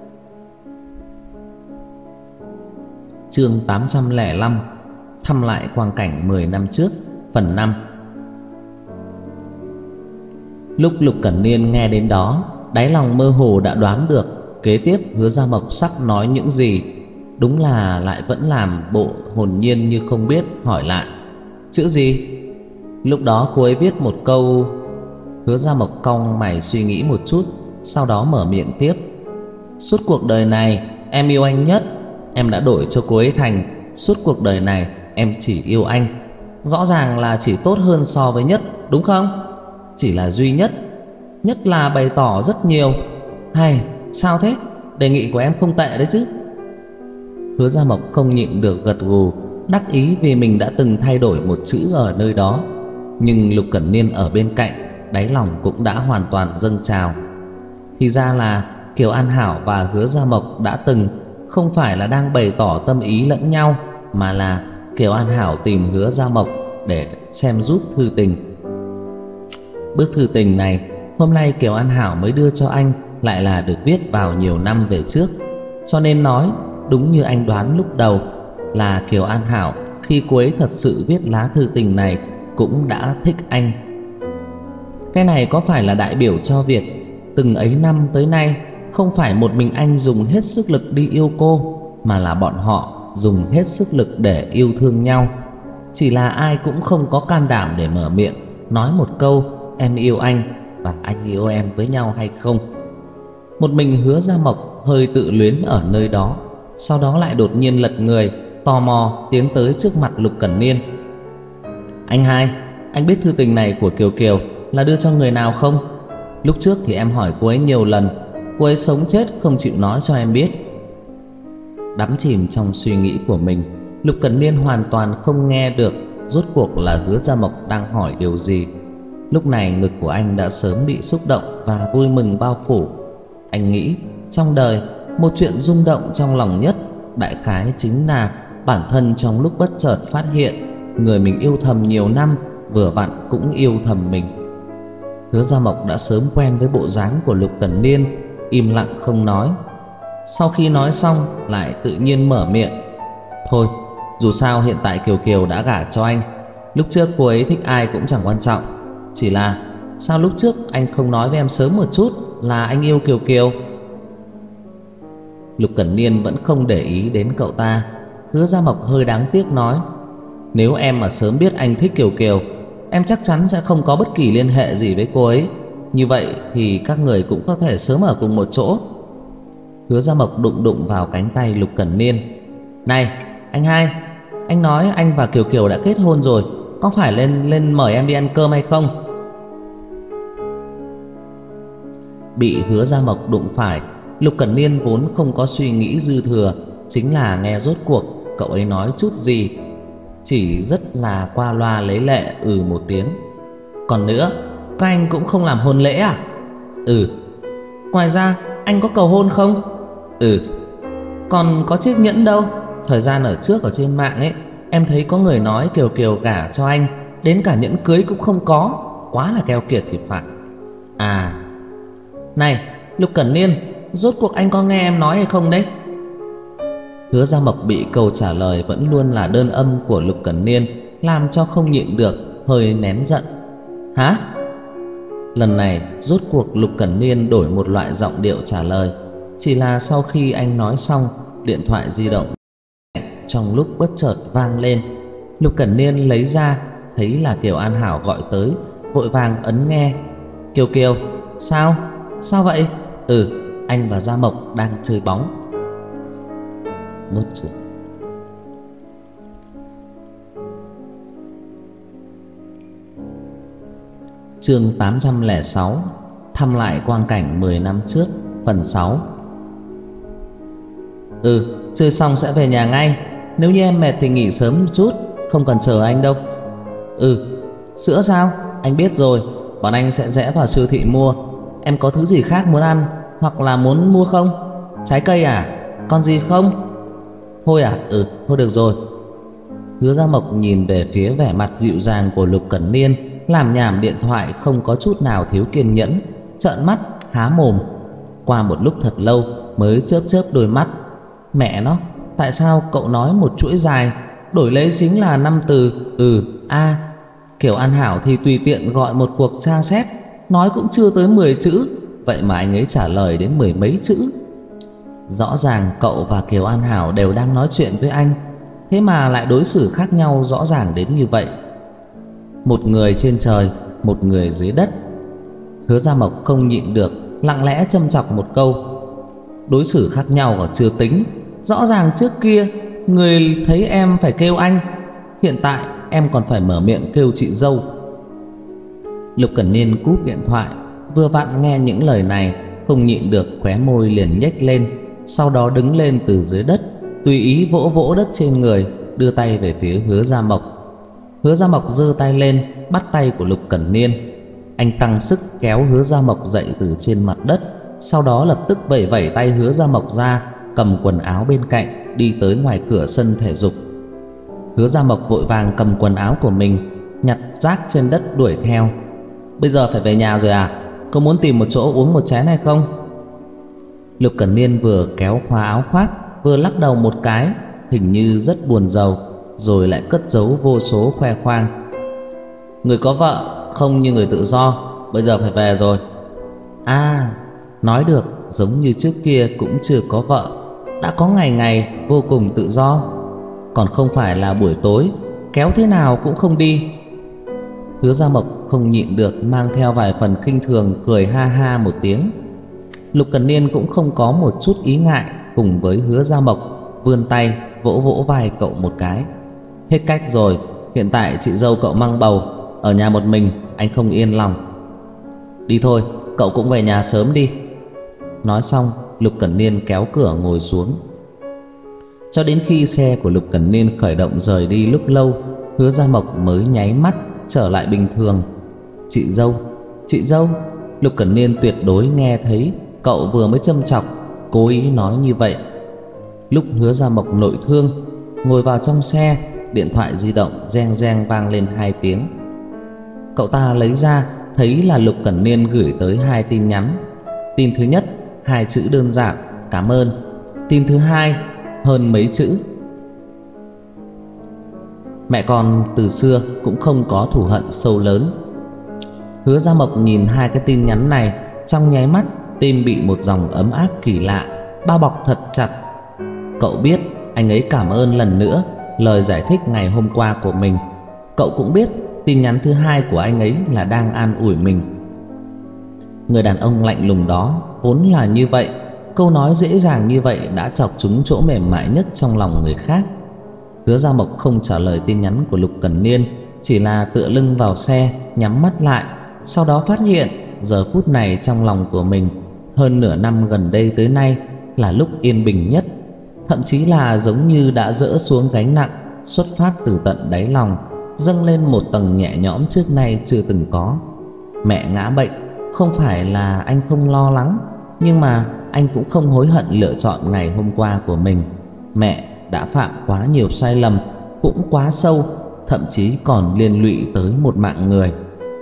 Chương tám trăm lẻ năm, thăm lại quang cảnh mười năm trước, phần năm. Lúc Lục Cẩn Niên nghe đến đó, đáy lòng mơ hồ đã đoán được kế tiếp Hứa Gia Mộc sắp nói những gì. Đúng là lại vẫn làm bộ hồn nhiên như không biết, hỏi lại. Chữ gì? Lúc đó cô ấy viết một câu. Hứa Gia Mộc cong mày suy nghĩ một chút, sau đó mở miệng tiếp. Suốt cuộc đời này em yêu anh nhất. Em đã đổi cho cô ấy thành suốt cuộc đời này em chỉ yêu anh. Rõ ràng là chỉ tốt hơn so với nhất, đúng không? Chỉ là duy nhất. Nhất là bày tỏ rất nhiều. Hay, sao thế? Đề nghị của em không tệ đấy chứ. Hứa Gia Mộc không nhịn được gật gù, đắc ý vì mình đã từng thay đổi một chữ ở nơi đó. Nhưng Lục Cẩn Niên ở bên cạnh, đáy lòng cũng đã hoàn toàn dâng trào. Thì ra là Kiều An Hảo và Hứa Gia Mộc đã từng không phải là đang bày tỏ tâm ý lẫn nhau, mà là Kiều An Hảo tìm Hứa Gia Mộc để xem giúp thư tình. Bức thư tình này hôm nay Kiều An Hảo mới đưa cho anh, lại là được viết vào nhiều năm về trước. Cho nên nói đúng như anh đoán lúc đầu, là Kiều An Hảo khi cô ấy thật sự viết lá thư tình này cũng đã thích anh. Cái này có phải là đại biểu cho việc từng ấy năm tới nay không phải một mình anh dùng hết sức lực đi yêu cô, mà là bọn họ dùng hết sức lực để yêu thương nhau. Chỉ là ai cũng không có can đảm để mở miệng nói một câu em yêu anh và anh yêu em với nhau hay không. Một mình Hứa Gia Mộc hơi tự luyến ở nơi đó, sau đó lại đột nhiên lật người, tò mò tiến tới trước mặt Lục Cẩn Niên. Anh hai, anh biết thư tình này của Kiều Kiều là đưa cho người nào không? Lúc trước thì em hỏi cô ấy nhiều lần, cô ấy sống chết không chịu nói cho em biết. Đắm chìm trong suy nghĩ của mình, Lục Cẩn Niên hoàn toàn không nghe được rốt cuộc là Hứa Gia Mộc đang hỏi điều gì. Lúc này ngực của anh đã sớm bị xúc động và vui mừng bao phủ. Anh nghĩ trong đời một chuyện rung động trong lòng nhất đại khái chính là bản thân trong lúc bất chợt phát hiện người mình yêu thầm nhiều năm vừa vặn cũng yêu thầm mình. Hứa Gia Mộc đã sớm quen với bộ dáng của Lục Cẩn Niên, im lặng không nói. Sau khi nói xong lại tự nhiên mở miệng: "Thôi, dù sao hiện tại Kiều Kiều đã gả cho anh. Lúc trước cô ấy thích ai cũng chẳng quan trọng. Chỉ là sao lúc trước anh không nói với em sớm một chút là anh yêu Kiều Kiều?" Lục Cẩn Niên vẫn không để ý đến cậu ta. Hứa Gia Mộc hơi đáng tiếc nói: "Nếu em mà sớm biết anh thích Kiều Kiều, em chắc chắn sẽ không có bất kỳ liên hệ gì với cô ấy. Như vậy thì các người cũng có thể sớm ở cùng một chỗ." Hứa Gia Mộc đụng đụng vào cánh tay Lục Cẩn Niên: "Này, anh hai, anh nói anh và Kiều Kiều đã kết hôn rồi, có phải lên lên mời em đi ăn cơm hay không?" Bị Hứa Gia Mộc đụng phải, Lục Cẩn Niên vốn không có suy nghĩ dư thừa, chính là nghe rốt cuộc cậu ấy nói chút gì, chỉ rất là qua loa lấy lệ ừ một tiếng. "Còn nữa, các anh cũng không làm hôn lễ à?" "Ừ." "Ngoài ra anh có cầu hôn không?" "Ừ." "Còn có chiếc nhẫn đâu? Thời gian ở trước ở trên mạng ấy, em thấy có người nói Kiều Kiều gả cho anh đến cả nhẫn cưới cũng không có, quá là keo kiệt thì phải." "À, này Lục Cẩn Niên, rốt cuộc anh có nghe em nói hay không đấy?" Hứa Gia Mộc bị câu trả lời vẫn luôn là đơn âm của Lục Cẩn Niên làm cho không nhịn được, hơi nén giận. "Hả?" Lần này rốt cuộc Lục Cẩn Niên đổi một loại giọng điệu trả lời. Chỉ là sau khi anh nói xong, điện thoại di động trong lúc bất chợt vang lên. Lục Cẩn Niên lấy ra, thấy là Kiều An Hảo gọi tới, vội vàng ấn nghe. "Kiều Kiều, sao? Sao vậy?" "Ừ, anh và Gia Mộc đang chơi bóng." Nốt chưa? Chương tám trăm lẻ sáu, thăm lại quang cảnh mười năm trước, phần sáu. "Ừ, chơi xong sẽ về nhà ngay. Nếu như em mệt thì nghỉ sớm một chút, không cần chờ anh đâu." "Ừ." "Sữa sao?" "Anh biết rồi, bọn anh sẽ rẽ vào siêu thị mua. Em có thứ gì khác muốn ăn hoặc là muốn mua không? Trái cây à? Còn gì không?" "Thôi à? Ừ, thôi được rồi." Hứa Gia Mộc nhìn về phía vẻ mặt dịu dàng của Lục Cẩn Niên, làm nhảm điện thoại không có chút nào thiếu kiên nhẫn, trợn mắt há mồm. Qua một lúc thật lâu mới chớp chớp đôi mắt. Mẹ nó, tại sao cậu nói một chuỗi dài đổi lấy chính là năm từ ừ, a. Kiều An Hảo thì tùy tiện gọi một cuộc tra xét, nói cũng chưa tới mười chữ, vậy mà anh ấy trả lời đến mười mấy chữ. Rõ ràng cậu và Kiều An Hảo đều đang nói chuyện với anh, thế mà lại đối xử khác nhau rõ ràng đến như vậy. Một người trên trời, một người dưới đất. Hứa Gia Mộc không nhịn được, lặng lẽ châm chọc một câu. Đối xử khác nhau còn chưa tính, rõ ràng trước kia người thấy em phải kêu anh, hiện tại em còn phải mở miệng kêu chị dâu. Lục Cẩn Niên cúp điện thoại, vừa vặn nghe những lời này, không nhịn được khóe môi liền nhếch lên, sau đó đứng lên từ dưới đất, tùy ý vỗ vỗ đất trên người, đưa tay về phía Hứa Gia Mộc. Hứa Gia Mộc giơ tay lên, bắt tay của Lục Cẩn Niên. Anh tăng sức kéo Hứa Gia Mộc dậy từ trên mặt đất, sau đó lập tức vẩy vẩy tay Hứa Gia Mộc ra, cầm quần áo bên cạnh đi tới ngoài cửa sân thể dục. Hứa Gia Mộc vội vàng cầm quần áo của mình, nhặt rác trên đất đuổi theo. Bây giờ phải về nhà rồi à? Có muốn tìm một chỗ uống một chén hay không? Lục Cẩn Niên vừa kéo khóa áo khoác, vừa lắc đầu một cái, hình như rất buồn rầu, rồi lại cất giấu vô số khoe khoang. Người có vợ không như người tự do, bây giờ phải về rồi. À, nói được giống như trước kia cũng chưa có vợ, đã có ngày ngày vô cùng tự do, còn không phải là buổi tối kéo thế nào cũng không đi. Hứa Gia Mộc không nhịn được mang theo vài phần khinh thường, cười ha ha một tiếng. Lục Cẩn Niên cũng không có một chút ý ngại, cùng với Hứa Gia Mộc vươn tay vỗ vỗ vai cậu một cái. Hết cách rồi, hiện tại chị dâu cậu mang bầu, ở nhà một mình anh không yên lòng. Đi thôi, cậu cũng về nhà sớm đi. Nói xong, Lục Cẩn Niên kéo cửa ngồi xuống. Cho đến khi xe của Lục Cẩn Niên khởi động rời đi lúc lâu, Hứa Gia Mộc mới nháy mắt trở lại bình thường. Chị dâu, chị dâu. Lục Cẩn Niên tuyệt đối nghe thấy cậu vừa mới châm chọc, cố ý nói như vậy. Lúc Hứa Gia Mộc nội thương, ngồi vào trong xe, điện thoại di động reng reng vang lên hai tiếng. Cậu ta lấy ra thấy là Lục Cẩn Niên gửi tới hai tin nhắn. Tin thứ nhất, hai chữ đơn giản, cảm ơn. Tin thứ hai, hơn mấy chữ. Mẹ con từ xưa cũng không có thù hận sâu lớn. Hứa Gia Mộc nhìn hai cái tin nhắn này, trong nháy mắt tim bị một dòng ấm áp kỳ lạ bao bọc thật chặt. Cậu biết anh ấy cảm ơn lần nữa lời giải thích ngày hôm qua của mình. Cậu cũng biết tin nhắn thứ hai của anh ấy là đang an ủi mình. Người đàn ông lạnh lùng đó vốn là như vậy, câu nói dễ dàng như vậy đã chọc trúng chỗ mềm mại nhất trong lòng người khác. Hứa Gia Mộc không trả lời tin nhắn của Lục Cẩn Niên, chỉ là tựa lưng vào xe, nhắm mắt lại. Sau đó phát hiện giờ phút này trong lòng của mình, hơn nửa năm gần đây tới nay, là lúc yên bình nhất. Thậm chí là giống như đã dỡ xuống gánh nặng, xuất phát từ tận đáy lòng, dâng lên một tầng nhẹ nhõm trước nay chưa từng có. Mẹ ngã bệnh, không phải là anh không lo lắng, nhưng mà anh cũng không hối hận lựa chọn ngày hôm qua của mình. Mẹ đã phạm quá nhiều sai lầm, cũng quá sâu, thậm chí còn liên lụy tới một mạng người.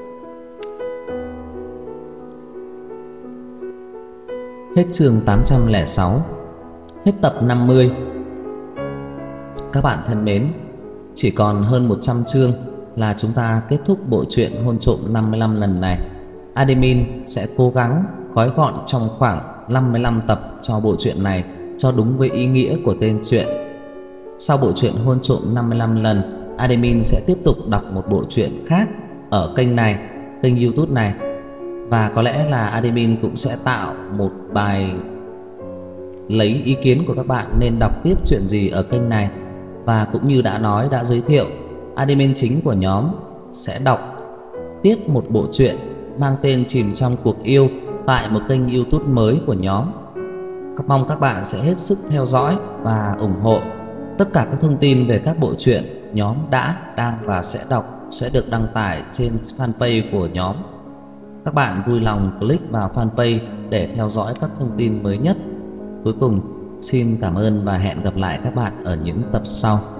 Hết chương tám trăm lẻ sáu. Hết tập năm mươi. Các bạn thân mến, chỉ còn hơn một trăm chương là chúng ta kết thúc bộ truyện Hôn Trộm năm mươi lăm lần này. Admin sẽ cố gắng gói gọn trong khoảng năm mươi lăm tập cho bộ truyện này, cho đúng với ý nghĩa của tên truyện. Sau bộ truyện Hôn Trộm năm mươi lăm lần, Admin sẽ tiếp tục đọc một bộ truyện khác ở kênh này, kênh YouTube này. Và có lẽ là Admin cũng sẽ tạo một bài lấy ý kiến của các bạn nên đọc tiếp chuyện gì ở kênh này. Và cũng như đã nói, đã giới thiệu, Admin chính của nhóm sẽ đọc tiếp một bộ truyện mang tên Chìm Trong Cuộc Yêu tại một kênh YouTube mới của nhóm. Mong các bạn sẽ hết sức theo dõi và ủng hộ. Tất cả các thông tin về các bộ truyện nhóm đã, đang và sẽ đọc sẽ được đăng tải trên fanpage của nhóm. Các bạn vui lòng click vào fanpage để theo dõi các thông tin mới nhất. Cuối cùng, xin cảm ơn và hẹn gặp lại các bạn ở những tập sau.